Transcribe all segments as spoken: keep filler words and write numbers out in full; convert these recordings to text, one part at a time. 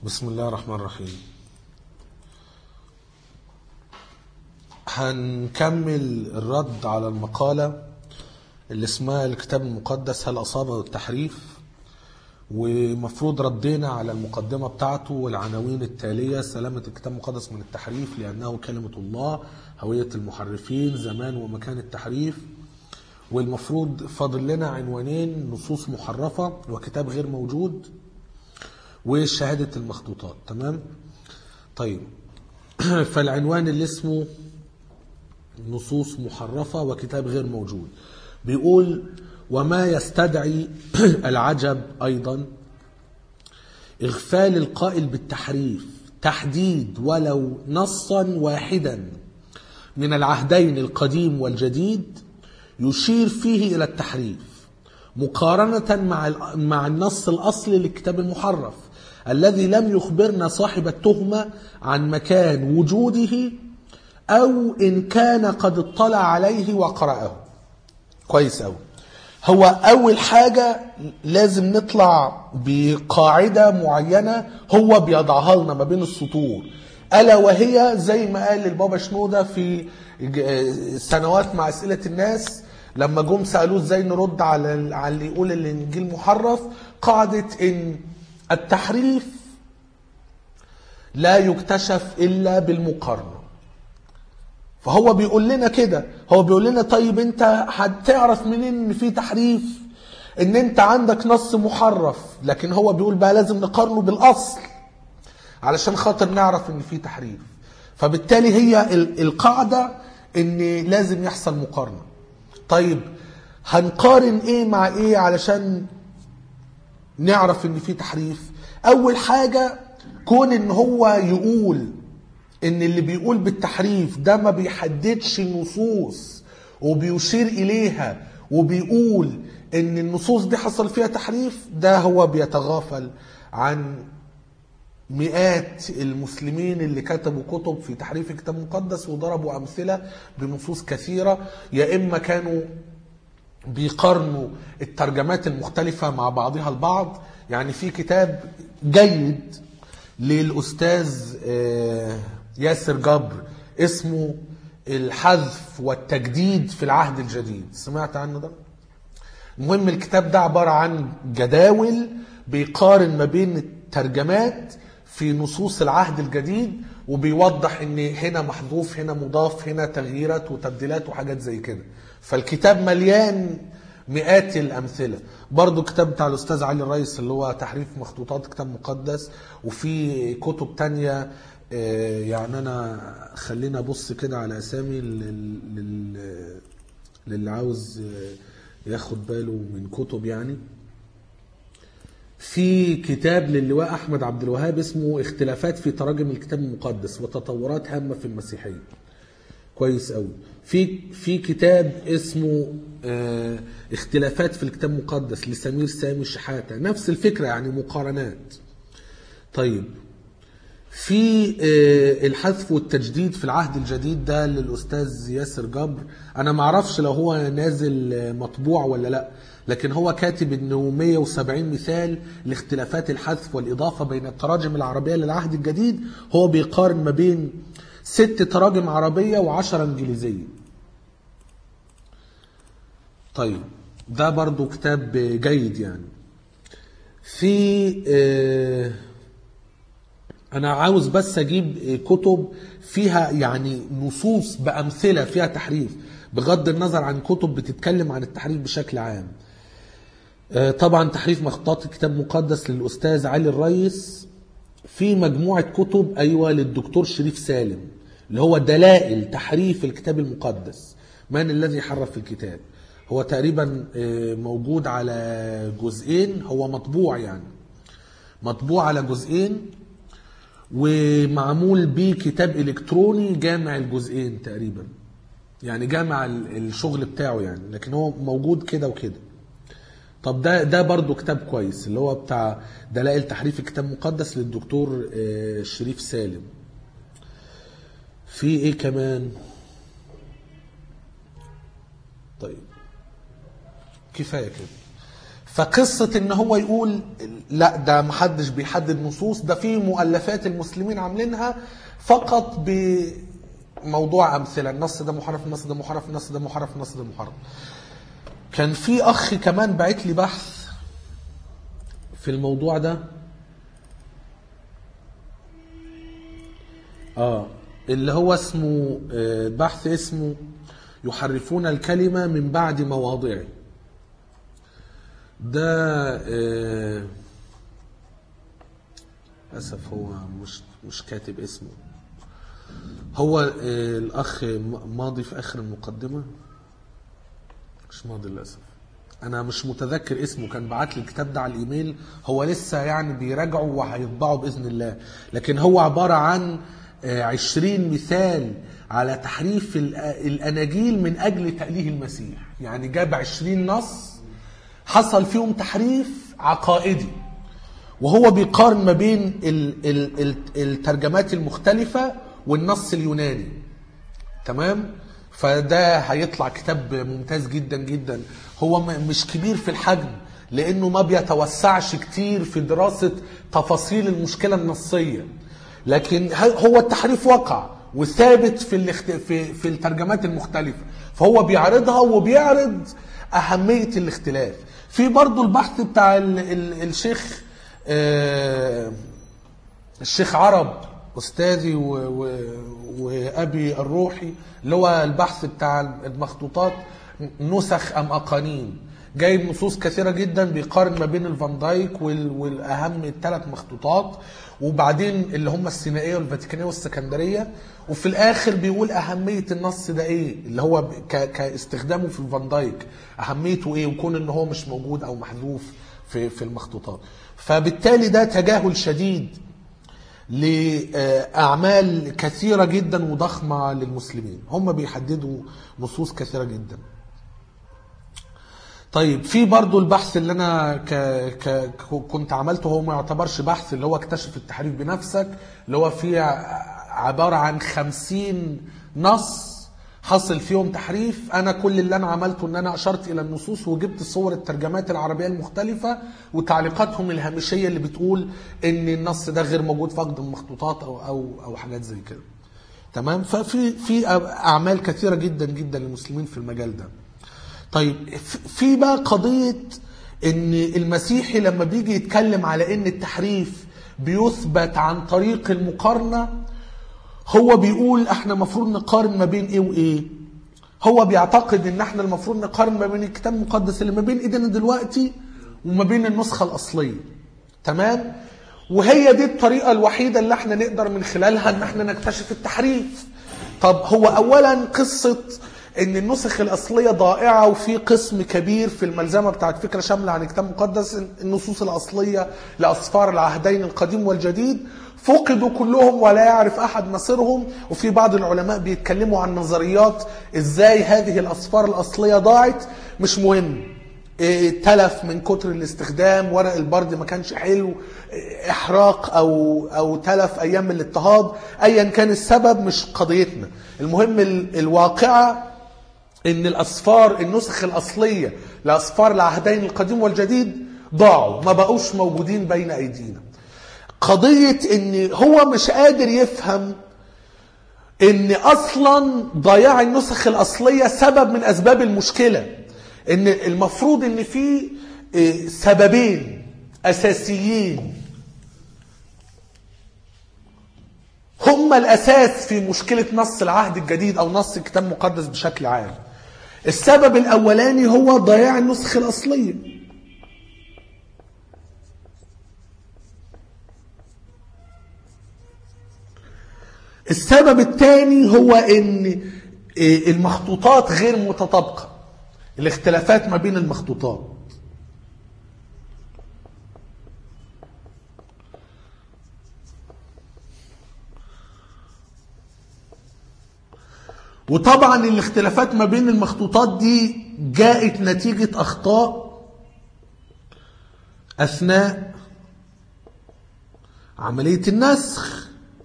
بسم الله الرحمن الرحيم. هنكمل الرد على المقالة اللي اسمها الكتاب المقدس هل أصابه التحريف، ومفروض ردينا على المقدمة بتاعته والعناوين التالية: سلامة الكتاب المقدس من التحريف لأنه كلمة الله، هوية المحرفين، زمان ومكان التحريف. والمفروض فاضل لنا عنوانين: نصوص محرفة وكتاب غير موجود، وشهادة المخطوطات. تمام؟ طيب، فالعنوان اللي اسمه نصوص محرفة وكتاب غير موجود بيقول: وما يستدعي العجب أيضا إغفال القائل بالتحريف تحديد ولو نصا واحدا من العهدين القديم والجديد يشير فيه إلى التحريف، مقارنة مع مع النص الأصلي للكتاب المحرف الذي لم يخبرنا صاحب التهمة عن مكان وجوده أو إن كان قد اطلع عليه وقرأه. كويس أوي. هو أول حاجة لازم نطلع بقاعدة معينة هو بيضعها لنا ما بين السطور، ألا وهي زي ما قال البابا شنودة في سنوات مع أسئلة الناس لما جم سألوه ازاي نرد على على اللي يقول الإنجيل محرف: قاعدة إن التحريف لا يكتشف إلا بالمقارنة. فهو بيقول لنا كده، هو بيقول لنا طيب انت هتعرف منين ان في تحريف؟ ان انت عندك نص محرف، لكن هو بيقول بقى لازم نقارنه بالاصل علشان خاطر نعرف ان في تحريف. فبالتالي هي القاعدة ان لازم يحصل مقارنة. طيب هنقارن ايه مع ايه علشان نعرف ان في تحريف؟ اول حاجة كون ان هو يقول ان اللي بيقول بالتحريف ده ما بيحددش النصوص وبيشير اليها وبيقول ان النصوص دي حصل فيها تحريف، ده هو بيتغافل عن مئات المسلمين اللي كتبوا كتب في تحريف الكتاب المقدس وضربوا امثله بنصوص كثيره، يا اما كانوا بيقارنوا الترجمات المختلفه مع بعضها البعض. يعني في كتاب جيد للاستاذ ياسر جبر اسمه الحذف والتجديد في العهد الجديد، سمعت عنه ده؟ المهم الكتاب ده عبارة عن جداول بيقارن ما بين الترجمات في نصوص العهد الجديد، وبيوضح ان هنا محذوف هنا مضاف هنا تغييرات وتبديلات وحاجات زي كده. فالكتاب مليان مئات الأمثلة. برضو كتاب بتاع الأستاذ علي الرئيس اللي هو تحريف مخطوطات كتاب مقدس، وفي كتب تانية. يعني أنا خلينا أبص كده على أسامي للي عاوز ياخد باله من كتب. يعني في كتاب للواء أحمد عبد الوهاب اسمه اختلافات في تراجم الكتاب المقدس وتطورات هامة في المسيحية، كويس قوي. في في كتاب اسمه اه اختلافات في الكتاب المقدس لسمير سامي شحاتة، نفس الفكرة يعني مقارنات. طيب في اه الحذف والتجديد في العهد الجديد ده للأستاذ ياسر جبر، أنا معرفش لو هو نازل مطبوع ولا لا، لكن هو كاتب انه مئة وسبعين مثال لاختلافات الحذف والإضافة بين التراجم العربية للعهد الجديد. هو بيقارن ما بين ست تراجم عربية وعشرة انجليزية. طيب ده برضو كتاب جيد. يعني في اه انا عاوز بس اجيب كتب فيها يعني نصوص بأمثلة فيها تحريف، بغض النظر عن كتب بتتكلم عن التحريف بشكل عام. اه طبعا تحريف مخطوطات الكتاب المقدس للأستاذ علي الرئيس. في مجموعة كتب ايوه للدكتور شريف سالم اللي هو دلائل تحريف الكتاب المقدس، من الذي حرف الكتاب. هو تقريبا موجود على جزئين، هو مطبوع يعني مطبوع على جزئين، ومعمول بيه كتاب إلكتروني جامع الجزئين تقريبا، يعني جامع الشغل بتاعه يعني، لكن هو موجود كده وكده. طب ده ده برضو كتاب كويس اللي هو بتاع دلائل تحريف الكتاب المقدس للدكتور شريف سالم. في ايه كمان؟ طيب كفاية كده. فقصة ان هو يقول لا ده محدش بيحدد نصوص، ده في مؤلفات المسلمين عاملينها فقط بموضوع امثلة، النص ده محرف، النص ده محرف، النص ده محرف، النص ده محرف. كان في اخ كمان بعت لي بحث في الموضوع ده، اه اللي هو اسمه بحث اسمه يحرفون الكلمة من بعد مواضعه. ده آه للأسف هو مش مش كاتب اسمه. هو آه الأخ ماضي في آخر المقدمة، مش ماضي للأسف، أنا مش متذكر اسمه، كان بعت لي الكتاب ده على الإيميل، هو لسه يعني بيراجعه وهيطبعه بإذن الله. لكن هو عبارة عن آه عشرين مثال على تحريف الأناجيل من أجل تأليه المسيح. يعني جاب عشرين نص حصل فيهم تحريف عقائدي، وهو بيقارن ما بين الترجمات المختلفة والنص اليوناني. تمام؟ فده هيطلع كتاب ممتاز جدا جدا. هو مش كبير في الحجم لأنه ما بيتوسعش كتير في دراسة تفاصيل المشكلة النصية، لكن هو التحريف وقع وثابت في في في الترجمات المختلفة، فهو بيعرضها وبيعرض أهمية الاختلاف. في برضو البحث بتاع ال ال الشيخ آه الشيخ عرب أستاذي وأبي الروحي، اللي هو البحث بتاع المخطوطات نسخ أم أقانيم، جايب نصوص كثيرة جدا بيقارن ما بين الفان دايك والأهم الثلاث مخطوطات، وبعدين اللي هم السينائية والفاتيكانية والسكندرية، وفي الآخر بيقول أهمية النص ده إيه، اللي هو كاستخدامه في الفان دايك أهميته إيه، وكون إن هو مش موجود أو محذوف في في المخطوطات. فبالتالي ده تجاهل شديد لأعمال كثيرة جدا وضخمة للمسلمين، هم بيحددوا نصوص كثيرة جدا. طيب في برضو البحث اللي انا ك... ك... كنت عملته، هو ما يعتبرش بحث، اللي هو اكتشف التحريف بنفسك، اللي هو فيه عبارة عن خمسين نص حصل فيهم تحريف. انا كل اللي انا عملته ان انا اشرت الى النصوص وجبت صور الترجمات العربية المختلفة وتعليقاتهم الهامشية اللي بتقول ان النص ده غير موجود في اقدم المخطوطات او او او حاجات زي كده. تمام؟ ففي في اعمال كثيرة جدا جدا للمسلمين في المجال ده. طيب في بقى قضية ان المسيحي لما بيجي يتكلم على ان التحريف بيثبت عن طريق المقارنة، هو بيقول احنا مفروض نقارن ما بين ايه وايه. هو بيعتقد ان احنا المفروض نقارن ما بين الكتاب المقدس اللي ما بين ايدينا دلوقتي وما بين النسخة الاصلية. تمام؟ وهي دي الطريقة الوحيدة اللي احنا نقدر من خلالها ان احنا نكتشف التحريف. طب هو اولا قصة ان النسخ الاصلية ضائعة، وفي قسم كبير في الملزمة بتاعت فكرة شاملة عن الكتاب المقدس النصوص الاصلية لاسفار العهدين القديم والجديد فقدوا كلهم ولا يعرف احد مصيرهم. وفي بعض العلماء بيتكلموا عن نظريات ازاي هذه الاسفار الاصلية ضاعت. مش مهم، إيه تلف من كتر الاستخدام، ورق البرد ما كانش حلو، احراق او او تلف ايام الاضطهاد، ايا كان السبب مش قضيتنا. المهم الواقعة ان الاسفار النسخ الاصلية لاسفار العهدين القديم والجديد ضاعوا، ما بقوش موجودين بين ايدينا. قضية ان هو مش قادر يفهم ان اصلا ضياع النسخ الاصلية سبب من اسباب المشكلة، ان المفروض ان في سببين اساسيين هما الاساس في مشكلة نص العهد الجديد او نص الكتاب المقدس بشكل عام. السبب الاولاني هو ضياع النسخ الاصلية. السبب الثاني هو ان المخطوطات غير متطابقة، الاختلافات ما بين المخطوطات. وطبعا الاختلافات ما بين المخطوطات دي جاءت نتيجة أخطاء أثناء عملية النسخ.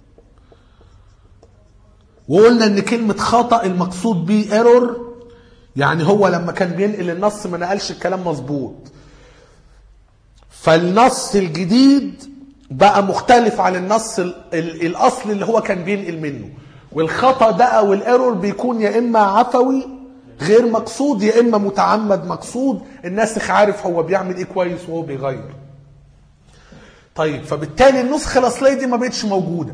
وقلنا ان كلمة خطأ المقصود بيه ايرور، يعني هو لما كان بينقل النص ما نقلش الكلام مظبوط، فالنص الجديد بقى مختلف عن النص ال ال الاصل اللي هو كان بينقل منه. والخطأ ده او الايرور بيكون يا اما عفوي غير مقصود يا اما متعمد مقصود، الناسخ عارف هو بيعمل ايه كويس وهو بيغير. طيب فبالتالي النسخة الاصلية دي ما بقتش موجودة.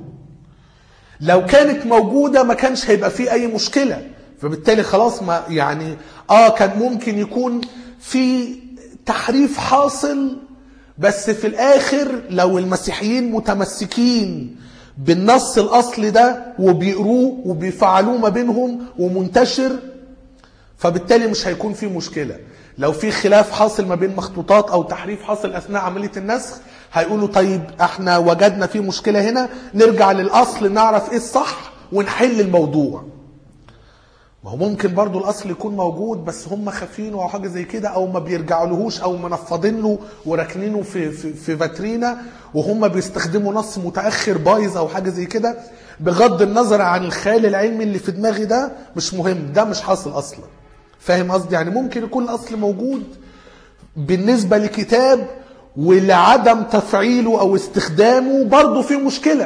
لو كانت موجودة ما كانش هيبقى فيه اي مشكلة، فبالتالي خلاص ما يعني اه كان ممكن يكون في تحريف حاصل، بس في الاخر لو المسيحيين متمسكين بالنص الاصلي ده وبيقروه وبيفعلوه ما بينهم ومنتشر، فبالتالي مش هيكون في مشكلة. لو في خلاف حاصل ما بين مخطوطات او تحريف حاصل اثناء عملية النسخ، هيقولوا طيب احنا وجدنا في مشكلة هنا، نرجع للاصل نعرف ايه الصح ونحل الموضوع. ما هو ممكن برضو الاصل يكون موجود بس هم خافين او حاجه زي كده، او ما بيرجعوا لهوش، او منفضين له وراكنينه في في في فاترينا وهم بيستخدموا نص متاخر بايظ او حاجه زي كده. بغض النظر عن الخيال العلمي اللي في دماغي ده مش مهم، ده مش حاصل اصلا. فاهم قصدي؟ يعني ممكن يكون الاصل موجود بالنسبه لكتاب ولعدم تفعيله او استخدامه برضو في مشكله،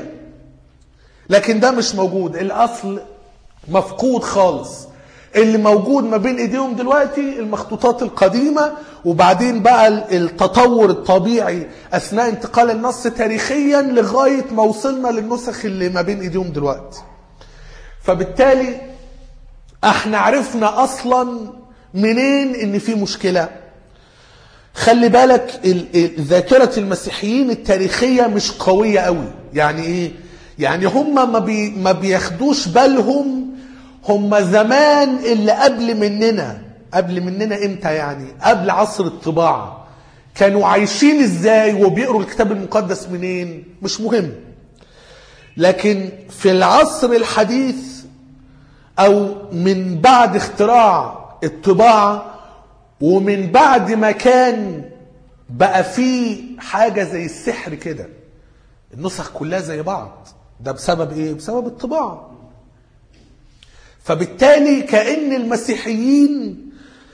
لكن ده مش موجود، الاصل مفقود خالص. اللي موجود ما بين ايديهم دلوقتي المخطوطات القديمة، وبعدين بقى التطور الطبيعي اثناء انتقال النص تاريخيا لغاية ما وصلنا للنسخ اللي ما بين ايديهم دلوقتي. فبالتالي احنا عرفنا اصلا منين ان في مشكلة. خلي بالك ذاكرة المسيحيين التاريخية مش قوية قوي. يعني ايه؟ يعني هم ما, بي ما بياخدوش بالهم هم زمان اللي قبل مننا. قبل مننا امتى؟ يعني قبل عصر الطباعة كانوا عايشين ازاي وبيقروا الكتاب المقدس منين، مش مهم. لكن في العصر الحديث او من بعد اختراع الطباعة ومن بعد ما كان بقى فيه حاجة زي السحر كده، النسخ كلها زي بعض، ده بسبب ايه؟ بسبب الطباعة. فبالتالي كأن المسيحيين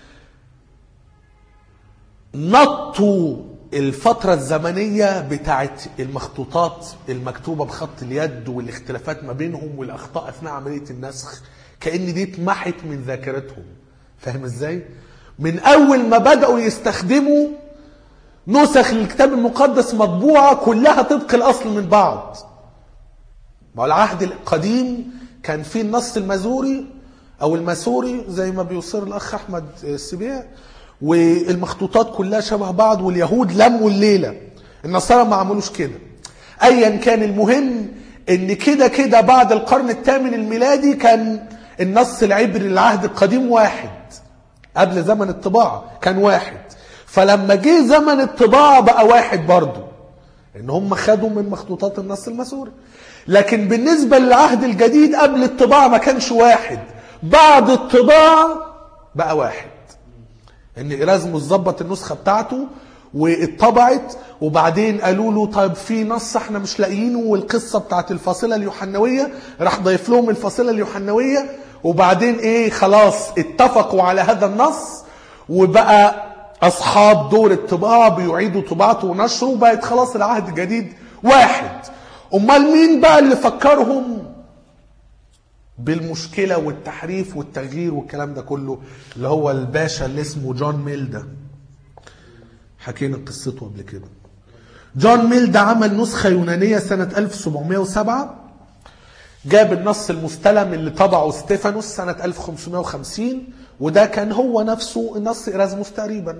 نطوا الفترة الزمنية بتاعت المخطوطات المكتوبة بخط اليد والاختلافات ما بينهم والأخطاء أثناء عملية النسخ، كأن دي اتمحت من ذاكرتهم. فاهم ازاي؟ من أول ما بدأوا يستخدموا نسخ الكتاب المقدس مطبوعة كلها طبق الأصل من بعض. ما العهد القديم كان فيه النص المازوري او الماسوري زي ما بيصير الاخ احمد السبيع، والمخطوطات كلها شبه بعض، واليهود لموا الليله. النصارى ما عملوش كده. ايا كان، المهم ان كده كده بعد القرن الثامن الميلادي كان النص العبري للعهد القديم واحد. قبل زمن الطباعه كان واحد، فلما جه زمن الطباعه بقى واحد برضه، ان هم خدوا من مخطوطات النص الماسوري. لكن بالنسبة للعهد الجديد قبل الطباعة ما كانش واحد، بعد الطباعة بقى واحد. ان إرازموس ظبط النسخة بتاعته واتطبعت، وبعدين قالوا له طيب في نص احنا مش لاقيينه، والقصة بتاعت الفاصلة اليوحنوية، راح ضيف لهم الفاصلة اليوحنوية، وبعدين ايه خلاص اتفقوا على هذا النص، وبقى اصحاب دور الطباعة بيعيدوا طباعته ونشره، وبقت خلاص العهد الجديد واحد. امال مين بقى اللي فكرهم بالمشكلة والتحريف والتغيير والكلام ده كله؟ اللي هو الباشا اللي اسمه جون ميل ده، حكينا قصته قبل كده. جون ميل ده عمل نسخة يونانية سنة ألف وسبعمائة وسبعة، جاب النص المستلم اللي طبعه ستيفانوس سنة ألف وخمسمائة وخمسين، وده كان هو نفسه النص إرازموس تقريبا.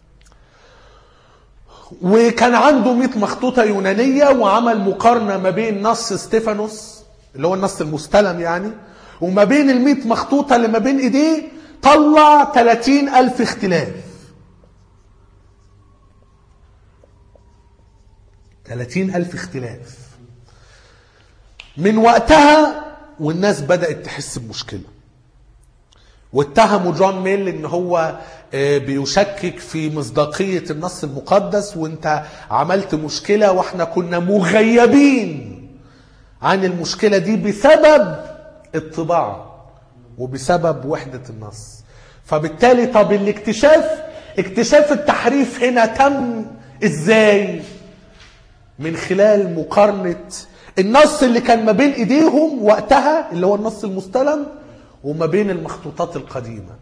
وكان عنده مئة مخطوطة يونانية، وعمل مقارنة ما بين نص ستيفانوس اللي هو النص المستلم يعني وما بين المئة مخطوطة اللي ما بين ايديه، طلع ثلاثين ألف اختلاف. ثلاثين ألف اختلاف. من وقتها والناس بدأت تحس بمشكلة، واتهموا جون ميل ان هو بيشكك في مصداقية النص المقدس، وانت عملت مشكلة واحنا كنا مغيبين عن المشكلة دي بسبب الطباعة وبسبب وحدة النص. فبالتالي طب الاكتشاف اكتشاف التحريف هنا تم ازاي؟ من خلال مقارنة النص اللي كان ما بين ايديهم وقتها اللي هو النص المستلم وما بين المخطوطات القديمة.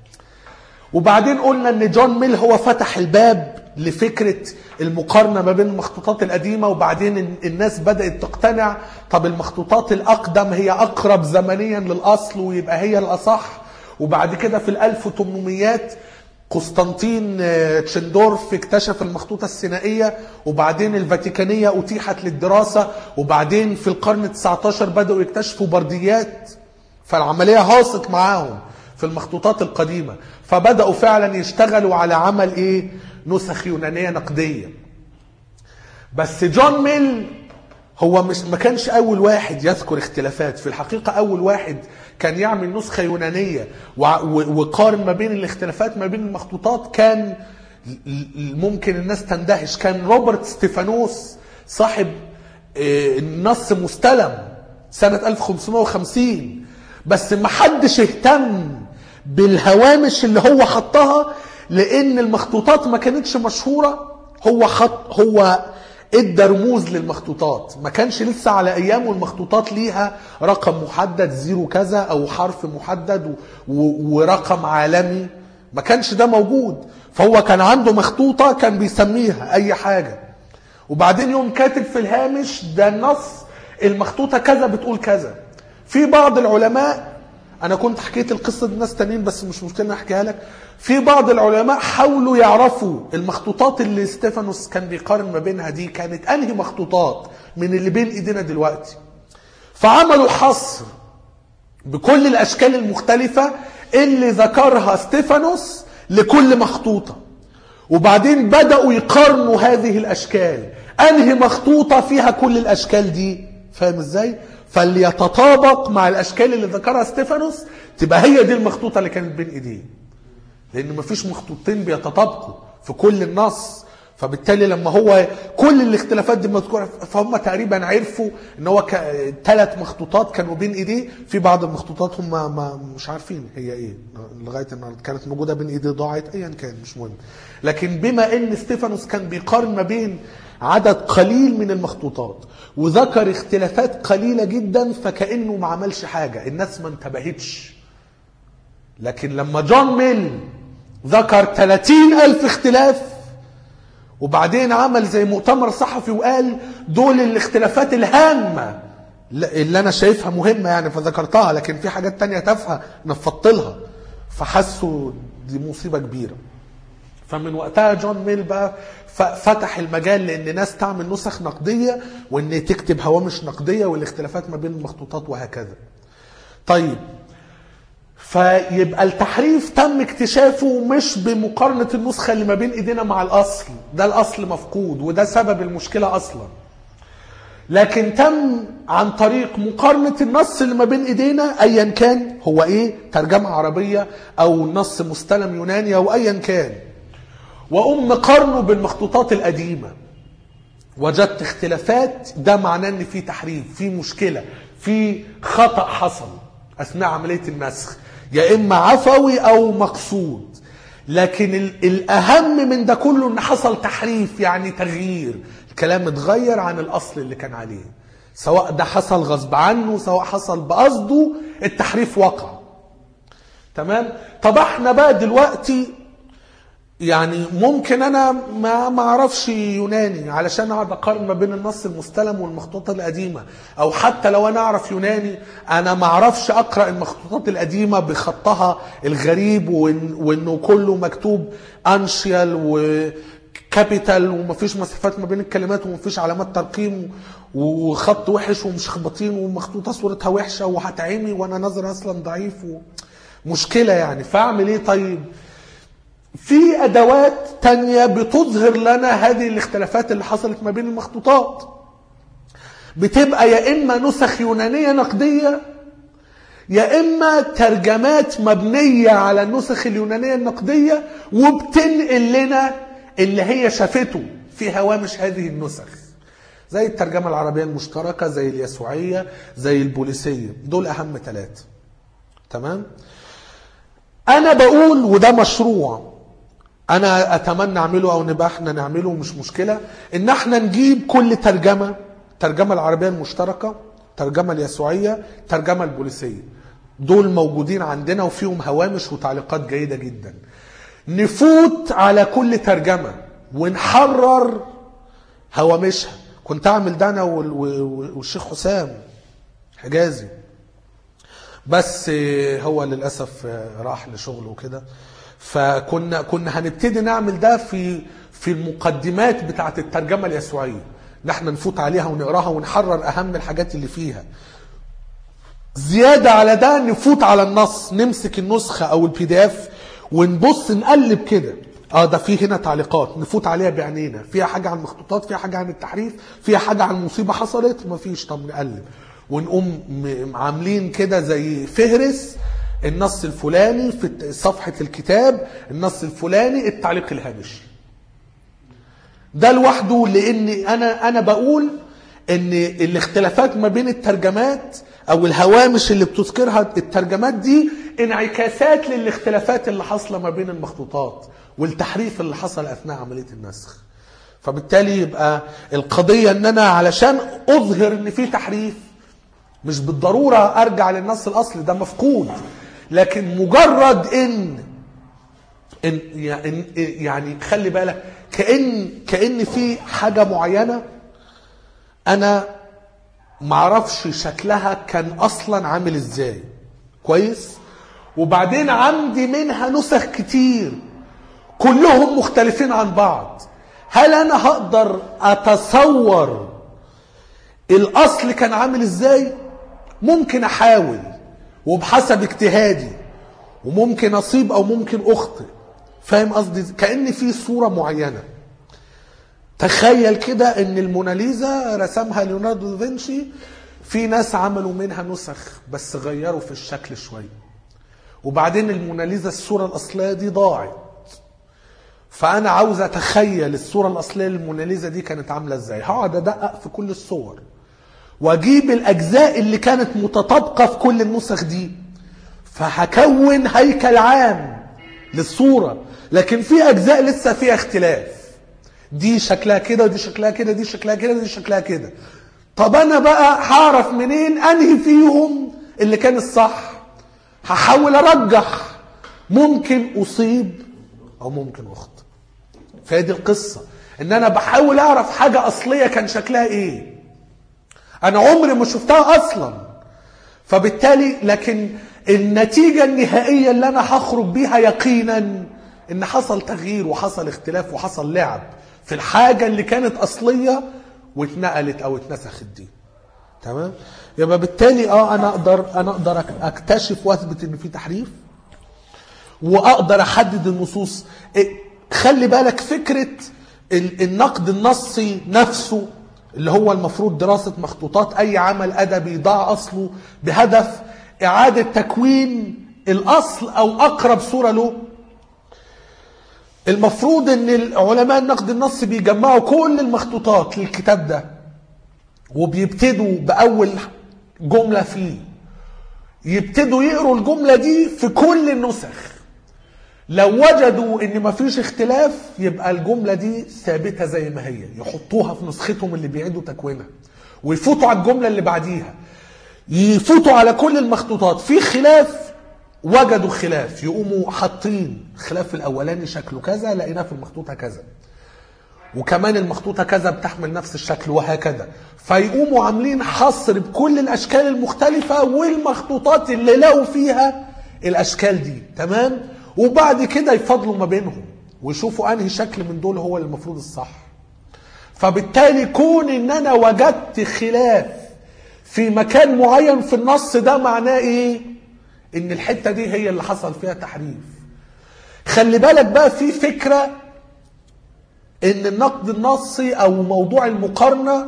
وبعدين قلنا ان جون ميل هو فتح الباب لفكرة المقارنة ما بين المخطوطات القديمة، وبعدين الناس بدأت تقتنع طب المخطوطات الأقدم هي أقرب زمنيا للأصل ويبقى هي الأصح. وبعد كده في الألف وثمانمائيات قسطنطين تشندورف اكتشف المخطوطة السينائية، وبعدين الفاتيكانية أتيحت للدراسة، وبعدين في القرن التاسع عشر بدأوا يكتشفوا برديات، فالعملية هاصت معاهم في المخطوطات القديمة، فبدأوا فعلا يشتغلوا على عمل ايه؟ نسخ يونانية نقدية. بس جون ميل هو مش ما كانش أول واحد يذكر اختلافات، في الحقيقة أول واحد كان يعمل نسخة يونانية وقارن ما بين الاختلافات ما بين المخطوطات كان ممكن الناس تندهش، كان روبرت ستيفانوس صاحب النص مستلم سنة ألف وخمسمائة وخمسين. بس ما حدش اهتم بالهوامش اللي هو حطها لأن المخطوطات ما كانتش مشهورة. هو حط هو ادى رموز للمخطوطات، ما كانش لسه على ايامه المخطوطات ليها رقم محدد زيرو كذا او حرف محدد ورقم عالمي، ما كانش ده موجود. فهو كان عنده مخطوطة كان بيسميها اي حاجة، وبعدين يوم كاتب في الهامش ده النص المخطوطة كذا بتقول كذا. في بعض العلماء، انا كنت حكيت القصة دي ناس تانيين بس مش مشكلة احكيها لك، في بعض العلماء حاولوا يعرفوا المخطوطات اللي ستيفانوس كان بيقارن ما بينها دي كانت انهي مخطوطات من اللي بين ايدينا دلوقتي، فعملوا حصر بكل الاشكال المختلفة اللي ذكرها ستيفانوس لكل مخطوطة، وبعدين بدأوا يقارنوا هذه الاشكال انهي مخطوطة فيها كل الاشكال دي، فاهم ازاي؟ فليتطابق مع الاشكال اللي ذكرها ستيفانوس تبقى هي دي المخطوطة اللي كانت بين ايديه، لان مفيش مخطوطتين بيتطابقوا في كل النص. فبالتالي لما هو كل الاختلافات دي مذكوره فهم تقريبا عرفوا ان هو ثلاث مخطوطات كانوا بين ايديه. في بعض المخطوطات هم ما مش عارفين هي ايه لغايه النهارده، كانت موجوده بين ايديه ضاعت ايا كان مش مهم. لكن بما ان ستيفانوس كان بيقارن ما بين عدد قليل من المخطوطات وذكر اختلافات قليله جدا فكانه ما عملش حاجه، الناس ما انتبهتش. لكن لما جون ميل ذكر ثلاثين ألف اختلاف وبعدين عمل زي مؤتمر صحفي وقال دول الاختلافات الهامة اللي أنا شايفها مهمة يعني فذكرتها، لكن في حاجات تانية تافهة نفضلها، فحسوا دي مصيبة كبيرة. فمن وقتها جون ميل بقى فتح المجال لأن ناس تعمل نسخ نقدية وأن تكتب هوامش نقدية والاختلافات ما بين المخطوطات وهكذا. طيب، فيبقى التحريف تم اكتشافه مش بمقارنة النسخة اللي ما بين ايدينا مع الاصل، ده الاصل مفقود وده سبب المشكلة اصلا، لكن تم عن طريق مقارنة النص اللي ما بين ايدينا ايا كان هو ايه، ترجمة عربية او نص مستلم يوناني او ايا كان، وأم مقارنه بالمخطوطات القديمة وجدت اختلافات، ده معناه ان في تحريف، في مشكلة، في خطأ حصل اثناء عملية النسخ، يا إما عفوي أو مقصود. لكن الأهم من ده كله إن حصل تحريف، يعني تغيير، الكلام اتغير عن الأصل اللي كان عليه، سواء ده حصل غصب عنه سواء حصل بقصده، التحريف وقع. تمام؟ طب احنا بقى دلوقتي يعني ممكن انا ما ما اعرفش يوناني علشان اقعد اقارن ما بين النص المستلم والمخطوطات القديمه، او حتى لو انا اعرف يوناني انا ما اعرفش اقرا المخطوطات القديمه بخطها الغريب وانه كله مكتوب انشيال وكابيتال ومفيش مسافات ما بين الكلمات ومفيش علامات ترقيم وخط وحش ومش خباطين ومخطوطه صورتها وحشه وهتعمي وانا نظري اصلا ضعيف ومشكله يعني. فاعمل ايه؟ طيب في أدوات تانية بتظهر لنا هذه الاختلافات اللي حصلت ما بين المخطوطات، بتبقى يا إما نسخ يونانية نقدية يا إما ترجمات مبنية على النسخ اليونانية النقدية وبتنقل لنا اللي هي شافته في هوامش هذه النسخ، زي الترجمة العربية المشتركة، زي اليسوعية، زي البوليسية. دول أهم ثلاثة. تمام؟ أنا بقول وده مشروع، انا اتمنى اعمله او نبقى احنا نعمله مش مشكلة، ان احنا نجيب كل ترجمة، ترجمة العربية المشتركة، ترجمة اليسوعية، ترجمة البوليسية، دول موجودين عندنا وفيهم هوامش وتعليقات جيدة جدا. نفوت على كل ترجمة ونحرر هوامشها. كنت اعمل ده انا والشيخ حسام حجازي، بس هو للأسف راح لشغله وكده. فكنا كنا هنبتدي نعمل ده في في المقدمات بتاعة الترجمة اليسوعية، نحن نفوت عليها ونقراها ونحرر أهم الحاجات اللي فيها. زيادة على ده نفوت على النص، نمسك النسخة أو البي دي اف ونبص نقلب كده، اه ده في هنا تعليقات نفوت عليها بعينينا، فيها حاجة عن المخطوطات، فيها حاجة عن التحريف، فيها حاجة عن مصيبة حصلت، ما فيش، طب نقلب ونقوم عاملين كده زي فهرس، النص الفلاني في صفحة الكتاب، النص الفلاني التعليق الهامشي. ده لوحده، لان انا انا بقول ان الاختلافات ما بين الترجمات او الهوامش اللي بتذكرها الترجمات دي انعكاسات للاختلافات اللي حصلة ما بين المخطوطات والتحريف اللي حصل اثناء عملية النسخ. فبالتالي يبقى القضية ان انا علشان اظهر ان في تحريف مش بالضرورة ارجع للنص الاصلي، ده مفقود، لكن مجرد ان إن يعني خلي بالك كأن كأن في حاجة معينة انا معرفش شكلها كان اصلا عامل ازاي كويس، وبعدين عندي منها نسخ كتير كلهم مختلفين عن بعض. هل انا هقدر اتصور الاصل كان عامل ازاي؟ ممكن احاول وبحسب اجتهادي، وممكن اصيب او ممكن اخطئ. فاهم قصدي؟ كأن في صورة معينة. تخيل كده ان الموناليزا رسمها ليوناردو دافنشي، في ناس عملوا منها نسخ بس غيروا في الشكل شوية، وبعدين الموناليزا الصورة الاصلية دي ضاعت. فانا عاوز اتخيل الصورة الاصلية للموناليزا دي كانت عاملة ازاي. هقعد ادقق في كل الصور واجيب الاجزاء اللي كانت متطابقة في كل النسخ دي، فهكون هيكل عام للصورة. لكن في اجزاء لسه فيها اختلاف، دي شكلها كده ودي شكلها كده، دي شكلها كده ودي شكلها كده. طب انا بقى هعرف منين انهي فيهم اللي كان الصح؟ هحاول ارجح، ممكن اصيب او ممكن اخطئ. فهذه القصة، ان انا بحاول اعرف حاجة اصلية كان شكلها ايه، انا عمري ما شفتها اصلا. فبالتالي لكن النتيجة النهائية اللي انا هخرج بيها يقينا ان حصل تغيير وحصل اختلاف وحصل لعب في الحاجة اللي كانت اصلية واتنقلت او اتنسخت دي. تمام؟ يبقى بالتالي اه انا اقدر انا اقدر اكتشف واثبت ان في تحريف، واقدر احدد النصوص. خلي بالك فكرة النقد النصي نفسه اللي هو المفروض دراسة مخطوطات اي عمل ادبي ضاع اصله بهدف اعادة تكوين الاصل او اقرب صورة له. المفروض ان علماء النقد النصي بيجمعوا كل المخطوطات للكتاب ده، وبيبتدوا باول جملة فيه، يبتدوا يقروا الجملة دي في كل النسخ. لو وجدوا ان مفيش اختلاف يبقى الجملة دي ثابتة زي ما هي، يحطوها في نسختهم اللي بيعيدوا تكوينها، ويفوتوا على الجملة اللي بعديها، يفوتوا على كل المخطوطات. في خلاف، وجدوا خلاف، يقوموا حاطين خلاف الاولاني شكله كذا لقيناه في المخطوطة كذا، وكمان المخطوطة كذا بتحمل نفس الشكل، وهكذا. فيقوموا عاملين حصر بكل الاشكال المختلفة والمخطوطات اللي لقوا فيها الاشكال دي. تمام؟ وبعد كده يفضلوا ما بينهم ويشوفوا انهي شكل من دول هو المفروض الصح. فبالتالي كون ان انا وجدت خلاف في مكان معين في النص، ده معناه ايه؟ ان الحتة دي هي اللي حصل فيها تحريف. خلي بالك بقى في فكرة ان النقد النصي او موضوع المقارنة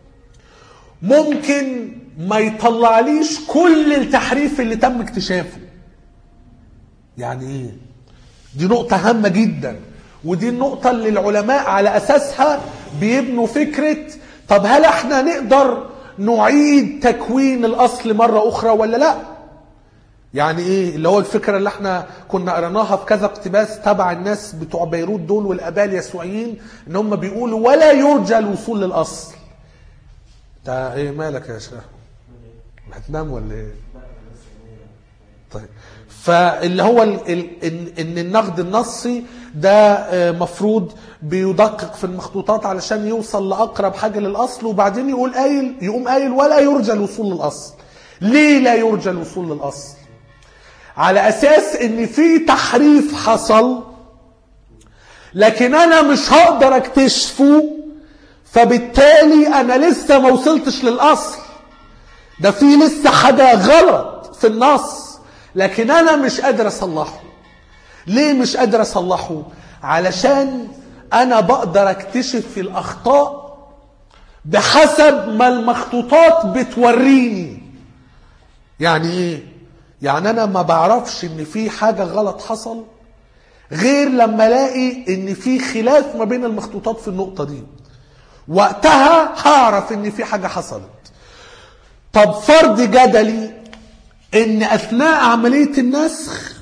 ممكن ما يطلعليش كل التحريف اللي تم اكتشافه. يعني ايه؟ دي نقطة هامة جدا، ودي النقطة اللي العلماء على اساسها بيبنوا فكرة طب هل احنا نقدر نعيد تكوين الاصل مرة اخرى ولا لا؟ يعني ايه؟ اللي هو الفكرة اللي احنا كنا قرناها في كذا اقتباس تبع الناس بتوع بيروت دول والاباء اليسوعيين، ان هم بيقولوا ولا يرجى الوصول للاصل. ده ايه مالك يا شيخ؟ هتنام ولا ايه؟ طيب، فاللي هو ال ال ان, إن النقد النصي ده مفروض بيدقق في المخطوطات علشان يوصل لاقرب حاجه للاصل، وبعدين يقول قايل يقوم قايل ولا يرجى الوصول للاصل. ليه لا يرجى الوصول للاصل؟ على اساس ان في تحريف حصل لكن انا مش هقدر اكتشفه، فبالتالي انا لسه ما وصلتش للاصل. ده في لسه حاجه غلط في النص لكن انا مش قادر اصلحه. ليه مش قادر اصلحه؟ علشان انا بقدر اكتشف في الاخطاء بحسب ما المخطوطات بتوريني. يعني ايه؟ يعني انا ما بعرفش ان في حاجة غلط حصل غير لما الاقي ان في خلاف ما بين المخطوطات في النقطة دي، وقتها هعرف ان في حاجة حصلت. طب فرض جدلي ان اثناء عملية النسخ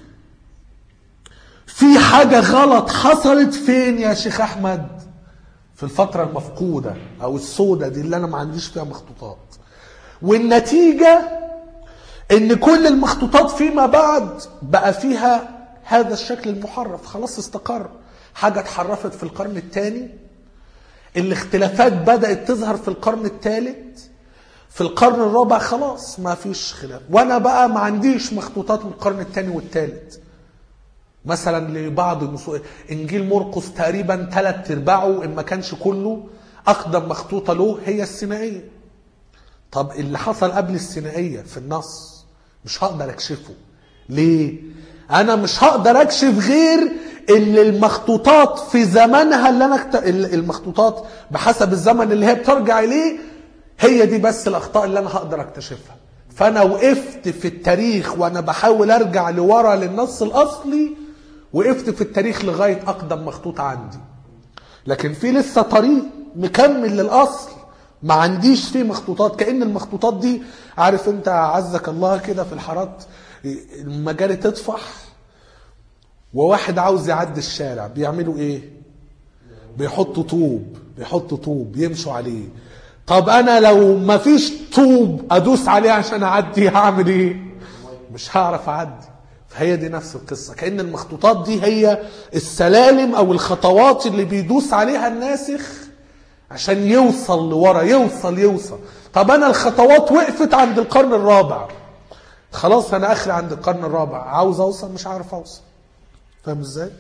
في حاجة غلط حصلت فين يا شيخ احمد؟ في الفترة المفقودة او السودة دي اللي انا ما عنديش فيها مخطوطات، والنتيجة ان كل المخطوطات فيما بعد بقى فيها هذا الشكل المحرف. خلاص استقر. حاجة اتحرفت في القرن الثاني، الاختلافات بدأت تظهر في القرن الثالث، في القرن الرابع خلاص ما فيش خلاف. وانا بقى ما عنديش مخطوطات من القرن الثاني والثالث. مثلا لبعض المسؤول انجيل مرقس تقريبا ثلاث ارباعه ان ما كانش كله اقدم مخطوطة له هي السينائية. طب اللي حصل قبل السينائية في النص مش هقدر اكشفه. ليه؟ انا مش هقدر اكشف غير اللي المخطوطات في زمنها اللي انا اكت... المخطوطات بحسب الزمن اللي هي بترجع اليه هي دي بس الاخطاء اللي انا هقدر اكتشفها. فانا وقفت في التاريخ وانا بحاول ارجع لورا للنص الاصلي، وقفت في التاريخ لغاية اقدم مخطوط عندي، لكن في لسه طريق مكمل للاصل ما عنديش فيه مخطوطات. كأن المخطوطات دي عارف انت عزك الله كده في الحارات المجاري تطفح وواحد عاوز يعدي الشارع بيعملوا ايه؟ بيحطوا طوب بيحطوا طوب يمشوا عليه. طب انا لو ما فيش طوب ادوس عليه عشان اعدي هعمل ايه؟ مش هعرف اعدي. فهي دي نفس القصة. كأن المخطوطات دي هي السلالم او الخطوات اللي بيدوس عليها الناسخ عشان يوصل لورا يوصل يوصل. طب انا الخطوات وقفت عند القرن الرابع، خلاص انا اخري عند القرن الرابع، عاوز اوصل مش عارف اوصل. فاهم ازاي؟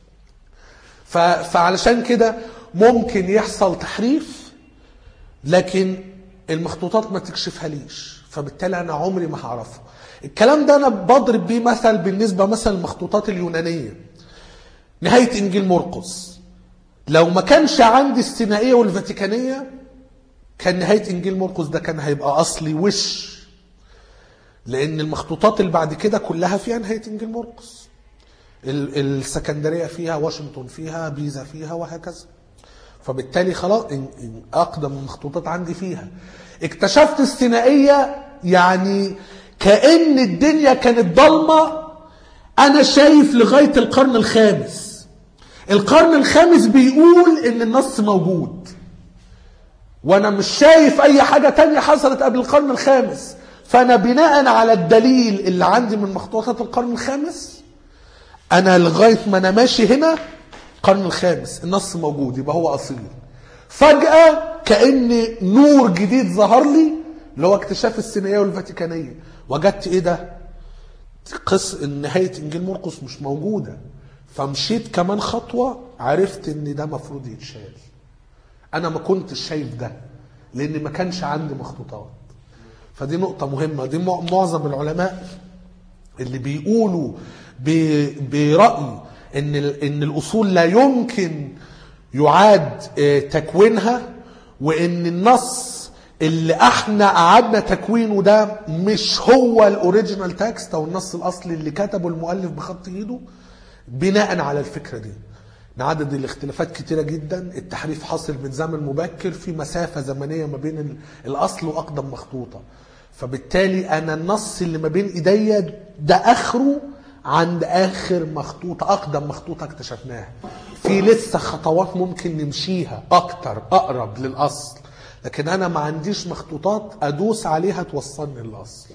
فعلشان كده ممكن يحصل تحريف لكن المخطوطات ما تكشفها ليش، فبالتالي انا عمري ما هعرفها. الكلام ده انا بضرب بيه مثل بالنسبة مثلا المخطوطات اليونانية. نهاية انجيل مرقس لو ما كانش عندي السينائية والفاتيكانية كان نهاية انجيل مرقس ده كان هيبقى اصلي وش، لان المخطوطات اللي بعد كده كلها فيها نهاية انجيل مرقس. السكندرية فيها، واشنطن فيها، بيزا فيها، وهكذا. فبالتالي خلاص اقدم المخطوطات عندي فيها. اكتشفت السينائية يعني كأن الدنيا كانت ضلمة، انا شايف لغاية القرن الخامس. القرن الخامس بيقول ان النص موجود وانا مش شايف اي حاجة تانية حصلت قبل القرن الخامس. فانا بناء على الدليل اللي عندي من مخطوطات القرن الخامس انا لغاية ما انا ماشي هنا القرن الخامس النص موجود، يبقى هو اصيل. فجأة كأن نور جديد ظهر لي اللي هو اكتشاف السينائية والفاتيكانية. وجدت ايه ده؟ قصة نهاية انجيل مرقس مش موجودة. فمشيت كمان خطوة عرفت ان ده مفروض يتشال. انا ما كنتش شايف ده لان ما كانش عندي مخطوطات. فدي نقطة مهمة. دي معظم العلماء اللي بيقولوا برأي ان ان الاصول لا يمكن يعاد تكوينها، وان النص اللي احنا قعدنا تكوينه ده مش هو الاوريجينال تكست او النص الاصلي اللي كتبه المؤلف بخط ايده. بناء على الفكرة دي نعدد الاختلافات كتيرة جدا. التحريف حاصل من زمن مبكر في مسافة زمنية ما بين الاصل واقدم مخطوطة. فبالتالي انا النص اللي ما بين ايديا ده اخره عند اخر مخطوطة، اقدم مخطوطة اكتشفناها. في لسه خطوات ممكن نمشيها اكتر اقرب للاصل، لكن انا ما عنديش مخطوطات ادوس عليها توصلني للاصل.